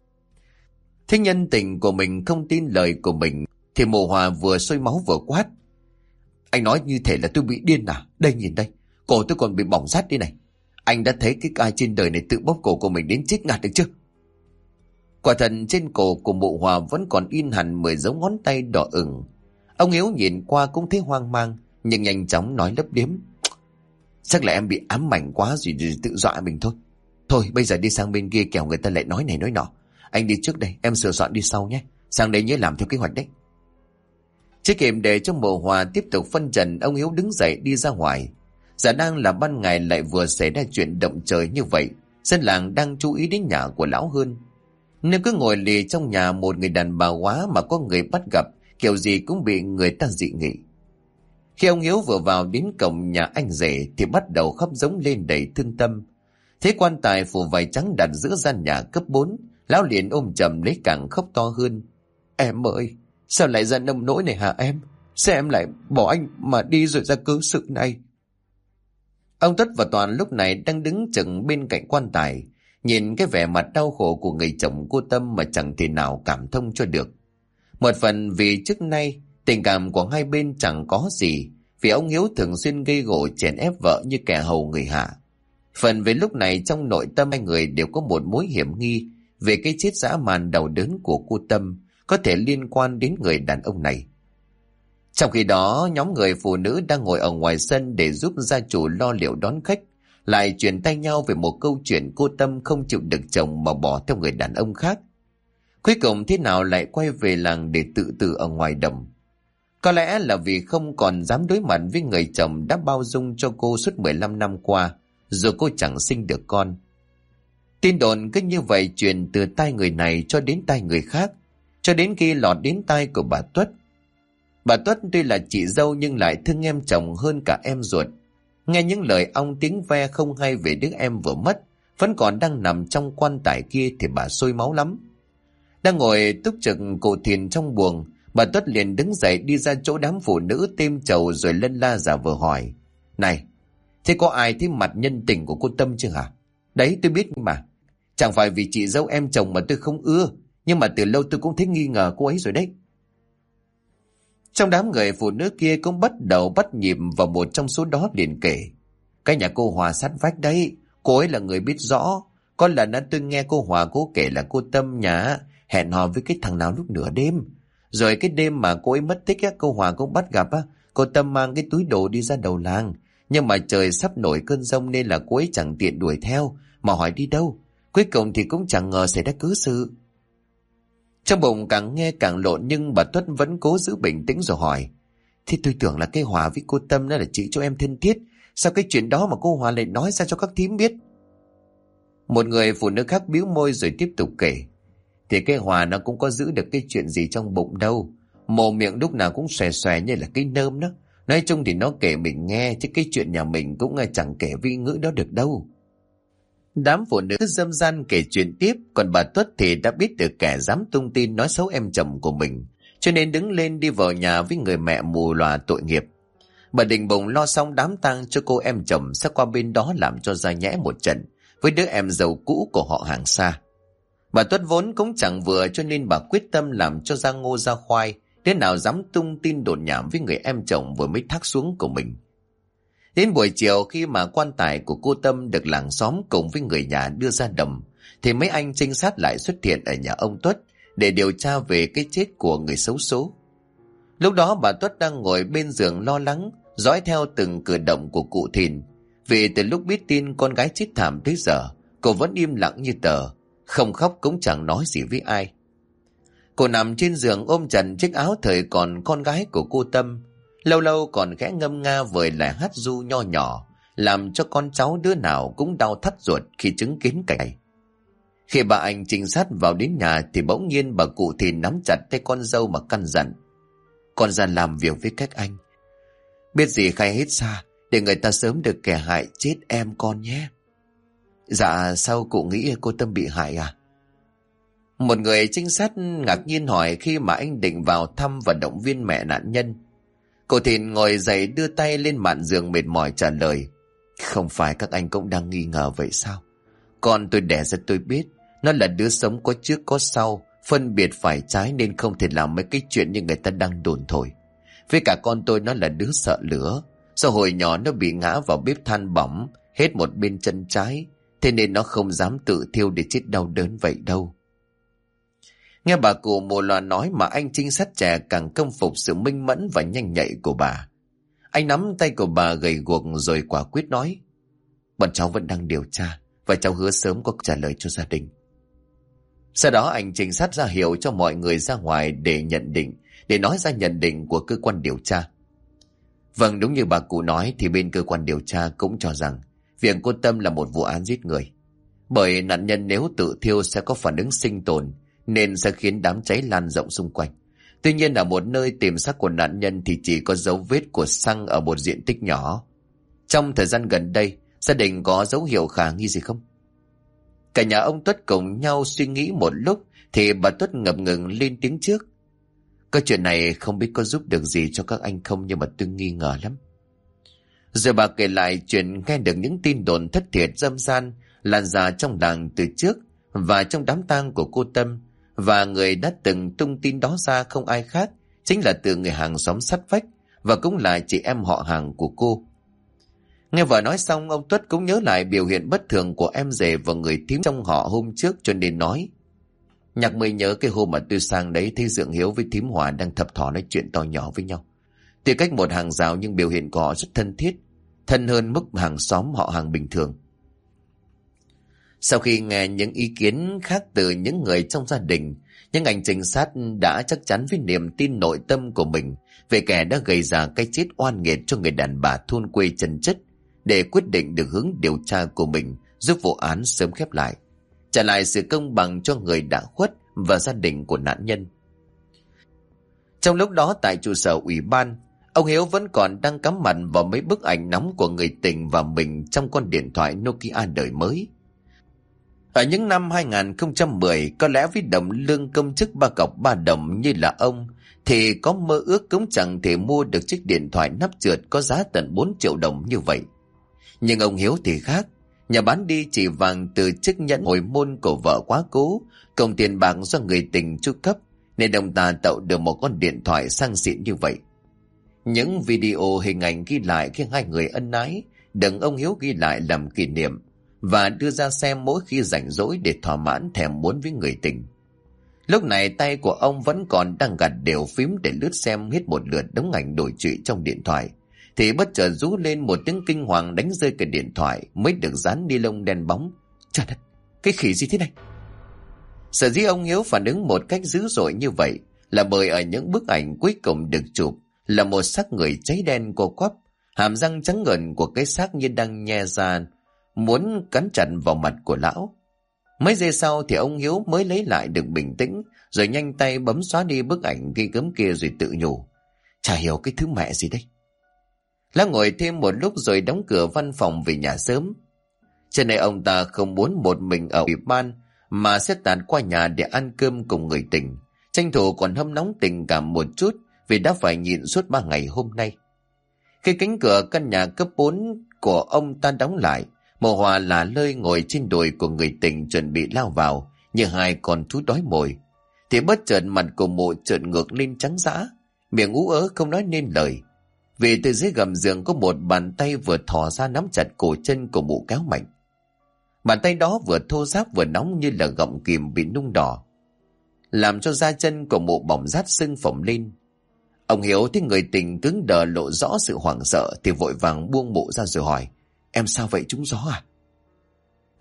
Thế nhân tình của mình không tin lời của mình thì mụ Hòa vừa sôi máu vừa quát: Anh nói như thể là tôi bị điên à? Đây nhìn đây, cổ tôi còn bị bỏng rát đi này. Anh đã thấy cái ai trên đời này tự bóp cổ của mình đến chết ngạt được chưa? Quả thật trên cổ của mụ Hòa vẫn còn in hẳn 10 dấu ngón tay đỏ ửng. Ông Hiếu nhìn qua cũng thấy hoang mang, nhưng nhanh chóng nói lấp liếm: Chắc là em bị ám ảnh quá rồi tự dọa mình thôi. Thôi bây giờ đi sang bên kia kẻo người ta lại nói này nói nọ. Anh đi trước đây, em sửa soạn đi sau nhé. Sang đây nhớ làm theo kế hoạch đấy. Chưa kịp để cho mụ Hòa tiếp tục phân trần, ông Hiếu đứng dậy đi ra ngoài. Giờ đang là ban ngày lại vừa xảy ra chuyện động trời như vậy, dân làng đang chú ý đến nhà của lão Hơn. Nếu cứ ngồi lì trong nhà một người đàn bà quá mà có người bắt gặp, kiểu gì cũng bị người ta dị nghị. Khi ông Hiếu vừa vào đến cổng nhà anh rể thì bắt đầu khóc giống lên đầy thương tâm. Thế quan tài phủ vải trắng đặt giữa gian nhà cấp 4, lão liền ôm chầm lấy càng khóc to hơn: Em ơi, sao lại ra nông nỗi này hả em? Sao em lại bỏ anh mà đi rồi ra cớ sự này? Ông Tất và Toàn lúc này đang đứng chừng bên cạnh quan tài, nhìn cái vẻ mặt đau khổ của người chồng cô Tâm mà chẳng thể nào cảm thông cho được. Một phần vì trước nay tình cảm của hai bên chẳng có gì, vì ông Hiếu thường xuyên gây gổ chèn ép vợ như kẻ hầu người hạ. Phần vì lúc này trong nội tâm hai người đều có một mối hiểm nghi về cái chết dã man đau đớn của cô Tâm có thể liên quan đến người đàn ông này. Trong khi đó, nhóm người phụ nữ đang ngồi ở ngoài sân để giúp gia chủ lo liệu đón khách lại truyền tay nhau về một câu chuyện cô Tâm không chịu được chồng mà bỏ theo người đàn ông khác. Cuối cùng thế nào lại quay về làng để tự tử ở ngoài đồng. Có lẽ là vì không còn dám đối mặt với người chồng đã bao dung cho cô suốt 15 năm qua, dù cô chẳng sinh được con. Tin đồn cứ như vậy truyền từ tai người này cho đến tai người khác, cho đến khi lọt đến tai của bà Tuất. Bà Tuất tuy là chị dâu nhưng lại thương em chồng hơn cả em ruột. Nghe những lời ong tiếng ve không hay về đứa em vừa mất, vẫn còn đang nằm trong quan tài kia thì bà sôi máu lắm. Đang ngồi túc trực cụ thìn trong buồng, bà Tuất liền đứng dậy đi ra chỗ đám phụ nữ têm trầu rồi lân la giả vờ hỏi: Này, thế có ai thấy mặt nhân tình của cô Tâm chưa hả? Đấy tôi biết mà. Chẳng phải vì chị dâu em chồng mà tôi không ưa, nhưng mà từ lâu tôi cũng thấy nghi ngờ cô ấy rồi đấy. Trong đám người phụ nữ kia cũng bắt đầu bắt nhịp vào một trong số đó liền kể: Cái nhà cô Hòa sát vách đấy, cô ấy là người biết rõ. Có lần tôi nghe cô Hòa cô kể là cô Tâm nhà hẹn hò với cái thằng nào lúc nửa đêm. Rồi cái đêm mà cô ấy mất tích cô Hòa cũng bắt gặp cô Tâm mang cái túi đồ đi ra đầu làng. Nhưng mà trời sắp nổi cơn giông nên là cô ấy chẳng tiện đuổi theo mà hỏi đi đâu. Cuối cùng thì cũng chẳng ngờ xảy ra cớ sự. Trong bụng càng nghe càng lộn nhưng bà Tuất vẫn cố giữ bình tĩnh rồi hỏi: Thì tôi tưởng là cái Hòa với cô Tâm đó là chị cho em thân thiết, sao cái chuyện đó mà cô Hòa lại nói ra cho các thím biết? Một người phụ nữ khác bĩu môi rồi tiếp tục kể: Thì cái Hòa nó cũng có giữ được cái chuyện gì trong bụng đâu, mồm miệng lúc nào cũng xòe xòe như là cái nơm đó. Nói chung thì nó kể mình nghe, chứ cái chuyện nhà mình cũng chẳng kể vi ngữ đó được đâu. Đám phụ nữ dâm gian kể chuyện tiếp, còn bà Tuất thì đã biết được kẻ dám tung tin nói xấu em chồng của mình, cho nên đứng lên đi vào nhà với người mẹ mù lòa tội nghiệp. Bà định bụng lo xong đám tang cho cô em chồng sẽ qua bên đó làm cho ra nhẽ một trận với đứa em giàu cũ của họ hàng xa. Bà Tuất vốn cũng chẳng vừa cho nên bà quyết tâm làm cho ra ngô ra khoai, thế nào dám tung tin đồn nhảm với người em chồng vừa mới thác xuống của mình. Đến buổi chiều khi mà quan tài của cô Tâm được làng xóm cùng với người nhà đưa ra đầm, thì mấy anh trinh sát lại xuất hiện ở nhà ông Tuất để điều tra về cái chết của người xấu số. Lúc đó bà Tuất đang ngồi bên giường lo lắng, dõi theo từng cử động của cụ Thìn. Vì từ lúc biết tin con gái chết thảm tới giờ, cô vẫn im lặng như tờ, không khóc cũng chẳng nói gì với ai. Cô nằm trên giường ôm chặt chiếc áo thời còn con gái của cô Tâm, lâu lâu còn khẽ ngâm nga vời lại hát ru nho nhỏ, làm cho con cháu đứa nào cũng đau thắt ruột khi chứng kiến cảnh này. Khi bà anh trinh sát vào đến nhà thì bỗng nhiên bà cụ thì nắm chặt tay con dâu mà căn dặn: "Con ra làm việc với các anh, biết gì khai hết ra để người ta sớm được kẻ hại chết em con nhé." "Dạ, sao cụ nghĩ cô Tâm bị hại à?" Một người trinh sát ngạc nhiên hỏi khi mà anh định vào thăm và động viên mẹ nạn nhân. Cô Thìn ngồi dậy đưa tay lên mạn giường mệt mỏi trả lời: "Không phải các anh cũng đang nghi ngờ vậy sao? Con tôi đẻ ra tôi biết, nó là đứa sống có trước có sau, phân biệt phải trái nên không thể làm mấy cái chuyện như người ta đang đồn thổi. Với cả con tôi nó là đứa sợ lửa, do hồi nhỏ nó bị ngã vào bếp than bỏng, hết một bên chân trái, thế nên nó không dám tự thiêu để chết đau đớn vậy đâu." Nghe bà cụ mồ loà nói mà anh trinh sát trẻ càng công phục sự minh mẫn và nhanh nhạy của bà. Anh nắm tay của bà gầy guộc rồi quả quyết nói: "Bọn cháu vẫn đang điều tra và cháu hứa sớm có trả lời cho gia đình." Sau đó anh trinh sát ra hiệu cho mọi người ra ngoài để nói ra nhận định của cơ quan điều tra. Vâng, đúng như bà cụ nói thì bên cơ quan điều tra cũng cho rằng việc cô Tâm là một vụ án giết người. Bởi nạn nhân nếu tự thiêu sẽ có phản ứng sinh tồn nên sẽ khiến đám cháy lan rộng xung quanh. Tuy nhiên ở một nơi tìm xác của nạn nhân thì chỉ có dấu vết của xăng ở một diện tích nhỏ. Trong thời gian gần đây, gia đình có dấu hiệu khả nghi gì không? Cả nhà ông Tuất cùng nhau suy nghĩ một lúc thì bà Tuất ngập ngừng lên tiếng trước: "Cái chuyện này không biết có giúp được gì cho các anh không, nhưng mà tôi nghi ngờ lắm." Rồi bà kể lại chuyện nghe được những tin đồn thất thiệt dâm gian lan ra trong làng từ trước và trong đám tang của cô Tâm, và người đã từng tung tin đó ra không ai khác chính là từ người hàng xóm sát vách và cũng là chị em họ hàng của cô. Nghe vợ nói xong, ông Tuất cũng nhớ lại biểu hiện bất thường của em rể và người thím trong họ hôm trước cho nên nói: "Nhạc mới nhớ cái hôm mà tôi sang đấy thấy Dượng Hiếu với thím Hòa đang thập thò nói chuyện to nhỏ với nhau. Tuy cách một hàng rào nhưng biểu hiện của họ rất thân thiết, thân hơn mức hàng xóm họ hàng bình thường." Sau khi nghe những ý kiến khác từ những người trong gia đình, những anh trinh sát đã chắc chắn với niềm tin nội tâm của mình về kẻ đã gây ra cái chết oan nghiệt cho người đàn bà thôn quê chân chất, để quyết định được hướng điều tra của mình giúp vụ án sớm khép lại, trả lại sự công bằng cho người đã khuất và gia đình của nạn nhân. Trong lúc đó tại trụ sở ủy ban, ông Hiếu vẫn còn đang cắm mặt vào mấy bức ảnh nóng của người tình và mình trong con điện thoại Nokia đời mới. Ở những năm 2010, có lẽ với đồng lương công chức 3 cọc 3 đồng như là ông thì có mơ ước cũng chẳng thể mua được chiếc điện thoại nắp trượt có giá tận 4 triệu đồng như vậy. Nhưng ông Hiếu thì khác, nhà bán đi chỉ vàng từ chiếc nhẫn hồi môn của vợ quá cố, cộng tiền bạc do người tình chu cấp, nên ông ta tạo được một con điện thoại sang xịn như vậy. Những video hình ảnh ghi lại khi hai người ân ái được ông Hiếu ghi lại làm kỷ niệm và đưa ra xem mỗi khi rảnh rỗi để thỏa mãn thèm muốn với người tình. Lúc này tay của ông vẫn còn đang gạt đều phím để lướt xem hết một lượt đống ảnh đổi trụy trong điện thoại, thì bất chợt rú lên một tiếng kinh hoàng đánh rơi cái điện thoại mới được dán ni lông đen bóng. Trời đất, cái khỉ gì thế này? Sở dĩ ông Hiếu phản ứng một cách dữ dội như vậy là bởi ở những bức ảnh cuối cùng được chụp là một xác người cháy đen cô quắp, hàm răng trắng ngần của cái xác như đang nhe ra muốn cắn chặt vào mặt của lão. Mấy giây sau thì ông Hiếu mới lấy lại được bình tĩnh, rồi nhanh tay bấm xóa đi bức ảnh ghi gớm kia rồi tự nhủ: chả hiểu cái thứ mẹ gì đây. Lão ngồi thêm một lúc rồi đóng cửa văn phòng về nhà sớm. Trên này ông ta không muốn một mình ở ủy ban mà sẽ tạt qua nhà để ăn cơm cùng người tình, tranh thủ còn hâm nóng tình cảm một chút vì đã phải nhịn suốt 3 ngày hôm nay. Khi cánh cửa căn nhà cấp 4 của ông ta đóng lại, Mộ Hòa là lơi ngồi trên đùi của người tình chuẩn bị lao vào như hai con thú đói mồi, thì bất chợt mặt của mộ trợn ngược lên trắng dã, miệng ú ớ không nói nên lời. Vì từ dưới gầm giường có một bàn tay vừa thò ra nắm chặt cổ chân của mụ kéo mạnh. Bàn tay đó vừa thô ráp vừa nóng như là gọng kìm bị nung đỏ, làm cho da chân của mụ bỏng rát sưng phồng lên. Ông Hiếu thấy người tình cứng đờ lộ rõ sự hoảng sợ thì vội vàng buông mụ ra rồi hỏi: em sao vậy, trúng gió à?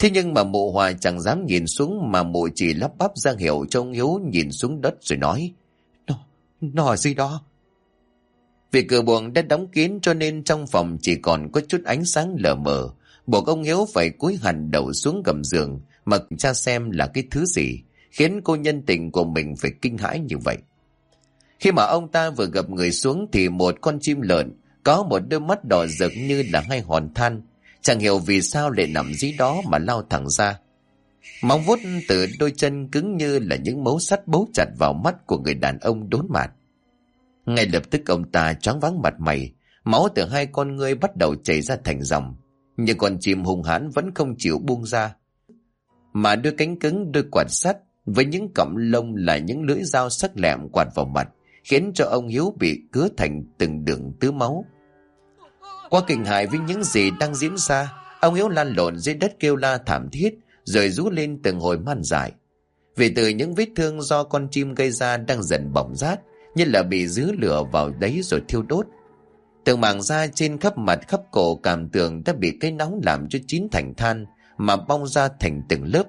Thế nhưng mà mụ Hòa chẳng dám nhìn xuống, mà mụ chỉ lắp bắp ra hiệu cho ông Hiếu nhìn xuống đất rồi nói: Nó ở dưới đó. Vì cửa buồng đã đóng kín cho nên trong phòng chỉ còn có chút ánh sáng lờ mờ, buộc ông Hiếu phải cúi hẳn đầu xuống gầm giường mà kiểm tra xem là cái thứ gì khiến cô nhân tình của mình phải kinh hãi như vậy. Khi mà ông ta vừa gập người xuống thì một con chim lợn có một đôi mắt đỏ rực như là hai hòn than, chẳng hiểu vì sao lại nằm dưới đó mà lao thẳng ra. Móng vuốt từ đôi chân cứng như là những mấu sắt bấu chặt vào mắt của người đàn ông đốn mạt. Ngay lập tức ông ta choáng váng mặt mày, máu từ hai con ngươi bắt đầu chảy ra thành dòng, nhưng con chim hung hãn vẫn không chịu buông ra, mà đôi cánh cứng đôi quạt sắt với những cọng lông là những lưỡi dao sắc lẹm quạt vào mặt, khiến cho ông Hiếu bị cứa thành từng đường tứ máu. Qua kinh hãi với những gì đang diễn ra, ông Hiếu lăn lộn dưới đất kêu la thảm thiết, rồi rú lên từng hồi man dại. Vì từ những vết thương do con chim gây ra đang dần bỏng rát, như là bị dứ lửa vào đấy rồi thiêu đốt. Từng mảng da trên khắp mặt khắp cổ cảm tưởng đã bị cái nóng làm cho chín thành than mà bong ra thành từng lớp.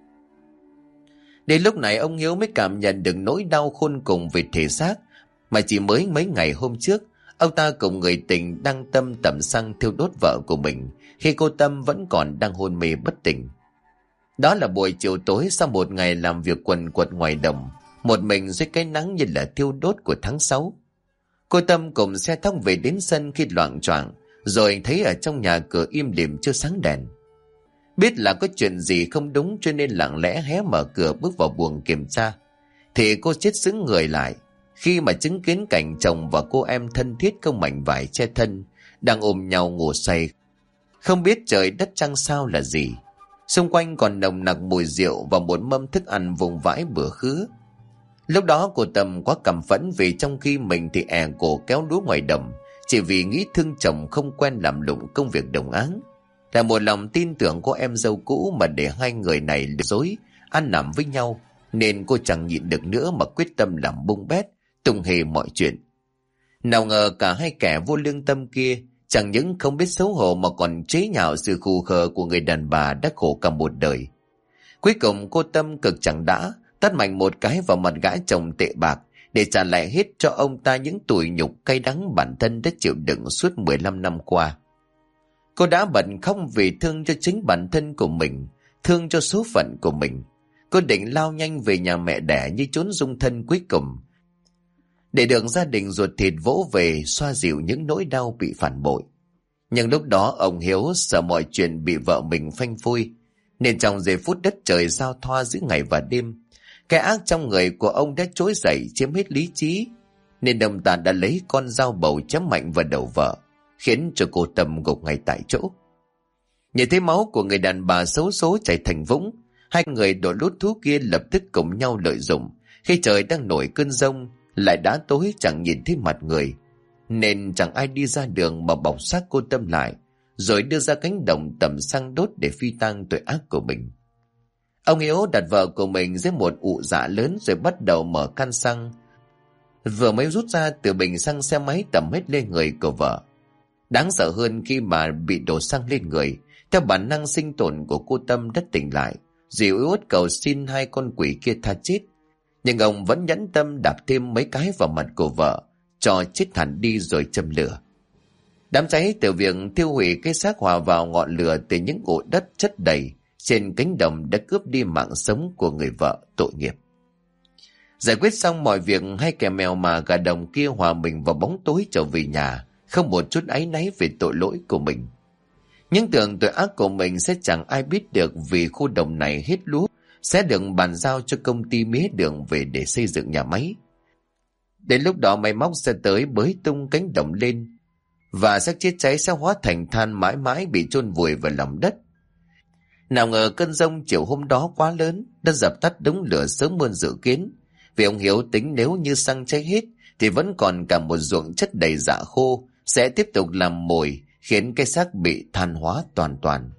Đến lúc này ông Hiếu mới cảm nhận được nỗi đau khôn cùng về thể xác mà chỉ mới mấy ngày hôm trước ông ta cùng người tình đang tâm tẩm xăng thiêu đốt vợ của mình khi cô Tâm vẫn còn đang hôn mê bất tỉnh. Đó là buổi chiều tối sau một ngày làm việc quần quật ngoài đồng, một mình dưới cái nắng như là thiêu đốt của tháng 6. Cô Tâm cùng xe thóc về đến sân khi loạng choạng, rồi thấy ở trong nhà cửa im lìm chưa sáng đèn. Biết là có chuyện gì không đúng cho nên lặng lẽ hé mở cửa bước vào buồng kiểm tra, thì cô chết sững người lại khi mà chứng kiến cảnh chồng và cô em thân thiết không mảnh vải che thân đang ôm nhau ngủ say, không biết trời đất trăng sao là gì. Xung quanh còn nồng nặc mùi rượu và một mâm thức ăn vùng vãi bừa khứa. Lúc đó cô Tâm quá căm phẫn vì trong khi mình thì cổ kéo lúa ngoài đồng, chỉ vì nghĩ thương chồng không quen làm lụng công việc đồng áng. Là một lòng tin tưởng cô em dâu cũ mà để hai người này lừa dối, ăn nằm với nhau, nên cô chẳng nhịn được nữa mà quyết tâm làm bung bét, tung hề mọi chuyện. Nào ngờ cả hai kẻ vô lương tâm kia chẳng những không biết xấu hổ mà còn chế nhạo sự khù khờ của người đàn bà đã khổ cả một đời. Cuối cùng cô Tâm cực chẳng đã tát mạnh một cái vào mặt gã chồng tệ bạc để trả lại hết cho ông ta những tủi nhục cay đắng bản thân đã chịu đựng suốt 15 năm qua. Cô đã bật khóc vì thương cho chính bản thân của mình, thương cho số phận của mình. Cô định lao nhanh về nhà mẹ đẻ như trốn dung thân cuối cùng, để được gia đình ruột thịt vỗ về xoa dịu những nỗi đau bị phản bội. Nhưng lúc đó ông Hiếu sợ mọi chuyện bị vợ mình phanh phui, nên trong giây phút đất trời giao thoa giữa ngày và đêm, cái ác trong người của ông đã trỗi dậy chiếm hết lý trí, nên ông ta đã lấy con dao bầu chém mạnh vào đầu vợ, khiến cho cô Tâm gục ngay tại chỗ. Nhìn thấy máu của người đàn bà xấu số chảy thành vũng, hai người đội lút thú kia lập tức cùng nhau lợi dụng khi trời đang nổi cơn giông, lại đã tối chẳng nhìn thấy mặt người, nên chẳng ai đi ra đường mà bọc xác cô Tâm lại, rồi đưa ra cánh đồng tầm xăng đốt để phi tang tội ác của mình. Ông Hiếu đặt vợ của mình dưới một ụ dạ lớn rồi bắt đầu mở can xăng, vừa mới rút ra từ bình xăng xe máy tẩm hết lên người của vợ. Đáng sợ hơn khi mà bị đổ xăng lên người, theo bản năng sinh tồn của cô Tâm đã tỉnh lại, dìu uất cầu xin hai con quỷ kia tha chết. Nhưng ông vẫn nhẫn tâm đạp thêm mấy cái vào mặt của vợ, cho chết hẳn đi rồi châm lửa. Đám cháy từ việc thiêu hủy cái xác hòa vào ngọn lửa từ những ụ đất chất đầy trên cánh đồng đã cướp đi mạng sống của người vợ tội nghiệp. Giải quyết xong mọi việc, hai kẻ mèo mà gà đồng kia hòa mình vào bóng tối trở về nhà, không một chút áy náy về tội lỗi của mình. Những tưởng tội ác của mình sẽ chẳng ai biết được, vì khu đồng này hết lúa sẽ được bàn giao cho công ty mía đường về để xây dựng nhà máy. Đến lúc đó máy móc sẽ tới bới tung cánh đồng lên, và xác chết cháy sẽ hóa thành than mãi mãi bị chôn vùi vào lòng đất. Nào ngờ cơn giông chiều hôm đó quá lớn, đã dập tắt đống lửa sớm hơn dự kiến. Vì ông Hiếu tính nếu như xăng cháy hết thì vẫn còn cả một ruộng chất đầy rạ khô sẽ tiếp tục làm mồi, khiến cái xác bị than hóa toàn toàn.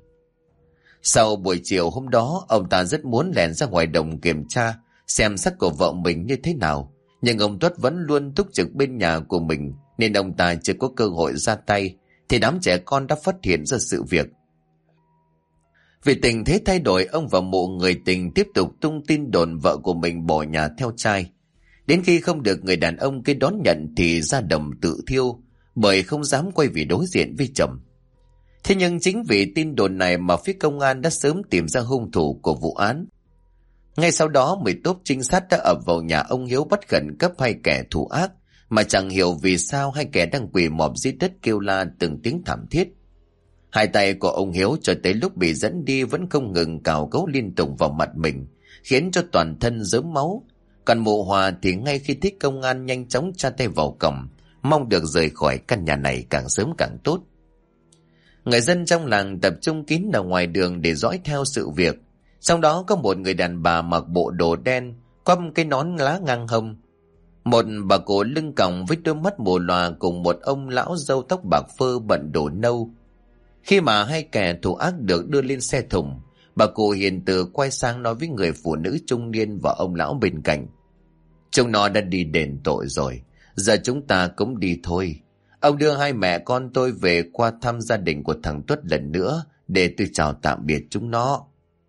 Sau buổi chiều hôm đó, ông ta rất muốn lèn ra ngoài đồng kiểm tra xem xác của vợ mình như thế nào, nhưng ông Tuất vẫn luôn túc trực bên nhà của mình, nên ông ta chưa có cơ hội ra tay thì đám trẻ con đã phát hiện ra sự việc. Vì tình thế thay đổi, ông và mụ người tình tiếp tục tung tin đồn vợ của mình bỏ nhà theo trai. Đến khi không được người đàn ông kia đón nhận thì ra đồng tự thiêu, bởi không dám quay về đối diện với chồng. Thế nhưng chính vì tin đồn này mà phía công an đã sớm tìm ra hung thủ của vụ án. Ngay sau đó 10 tốp trinh sát đã ập vào nhà ông Hiếu bắt khẩn cấp hai kẻ thủ ác, mà chẳng hiểu vì sao hai kẻ đang quỳ mọp dưới đất kêu la từng tiếng thảm thiết. Hai tay của ông Hiếu cho tới lúc bị dẫn đi vẫn không ngừng cào cấu liên tục vào mặt mình, khiến cho toàn thân rớm máu. Còn mụ Hòa thì ngay khi thích công an nhanh chóng tra tay vào cổng, mong được rời khỏi căn nhà này càng sớm càng tốt. Người dân trong làng tập trung kín ở ngoài đường để dõi theo sự việc. Trong đó có một người đàn bà mặc bộ đồ đen, quăm cái nón lá ngang hông. Một bà cụ lưng còng với đôi mắt mù lòa cùng một ông lão râu tóc bạc phơ bận đồ nâu. Khi mà hai kẻ thủ ác được đưa lên xe thùng, bà cụ hiền từ quay sang nói với người phụ nữ trung niên và ông lão bên cạnh: "Chúng nó đã đi đền tội rồi, giờ chúng ta cũng đi thôi. Ông đưa hai mẹ con tôi về qua thăm gia đình của thằng Tuất lần nữa để tôi chào tạm biệt chúng nó."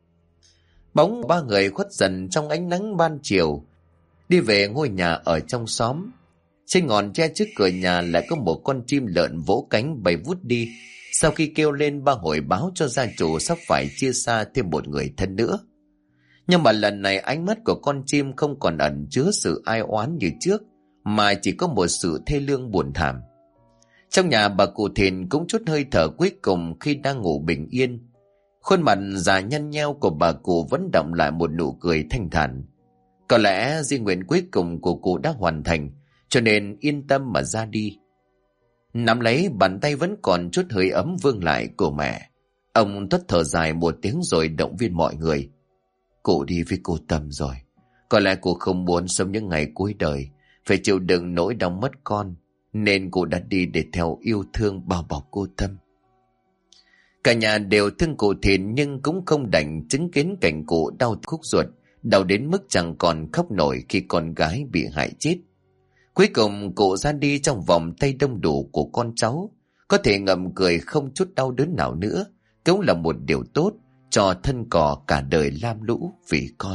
Bóng ba người khuất dần trong ánh nắng ban chiều, đi về ngôi nhà ở trong xóm. Trên ngọn tre trước cửa nhà lại có một con chim lợn vỗ cánh bay vút đi, sau khi kêu lên ba hồi báo cho gia chủ sắp phải chia xa thêm một người thân nữa. Nhưng mà lần này ánh mắt của con chim không còn ẩn chứa sự ai oán như trước, mà chỉ có một sự thê lương buồn thảm. Trong nhà bà cụ Thìn cũng chút hơi thở cuối cùng khi đang ngủ bình yên. Khuôn mặt già nhăn nheo của bà cụ vẫn đọng lại một nụ cười thanh thản. Có lẽ di nguyện cuối cùng của cụ đã hoàn thành, cho nên yên tâm mà ra đi. Nắm lấy bàn tay vẫn còn chút hơi ấm vương lại của mẹ, ông Tuất thở dài một tiếng rồi động viên mọi người: "Cụ đi với cô Tâm rồi. Có lẽ cụ không muốn sống những ngày cuối đời phải chịu đựng nỗi đau mất con, nên cụ đã đi để theo yêu thương bao bọc cô Tâm." Cả nhà đều thương cụ Thìn nhưng cũng không đành chứng kiến cảnh cụ đau khúc ruột, đau đến mức chẳng còn khóc nổi khi con gái bị hại chết. Cuối cùng cụ ra đi trong vòng tay đông đủ của con cháu, có thể ngậm cười không chút đau đớn nào nữa, cũng là một điều tốt cho thân cò cả đời lam lũ vì con.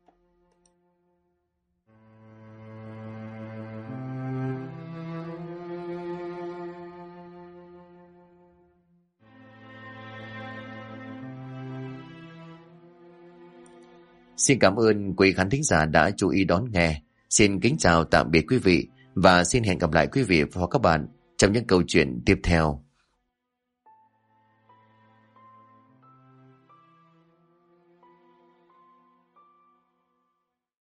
Xin cảm ơn quý khán thính giả đã chú ý đón nghe. Xin kính chào tạm biệt quý vị và xin hẹn gặp lại quý vị và các bạn trong những câu chuyện tiếp theo.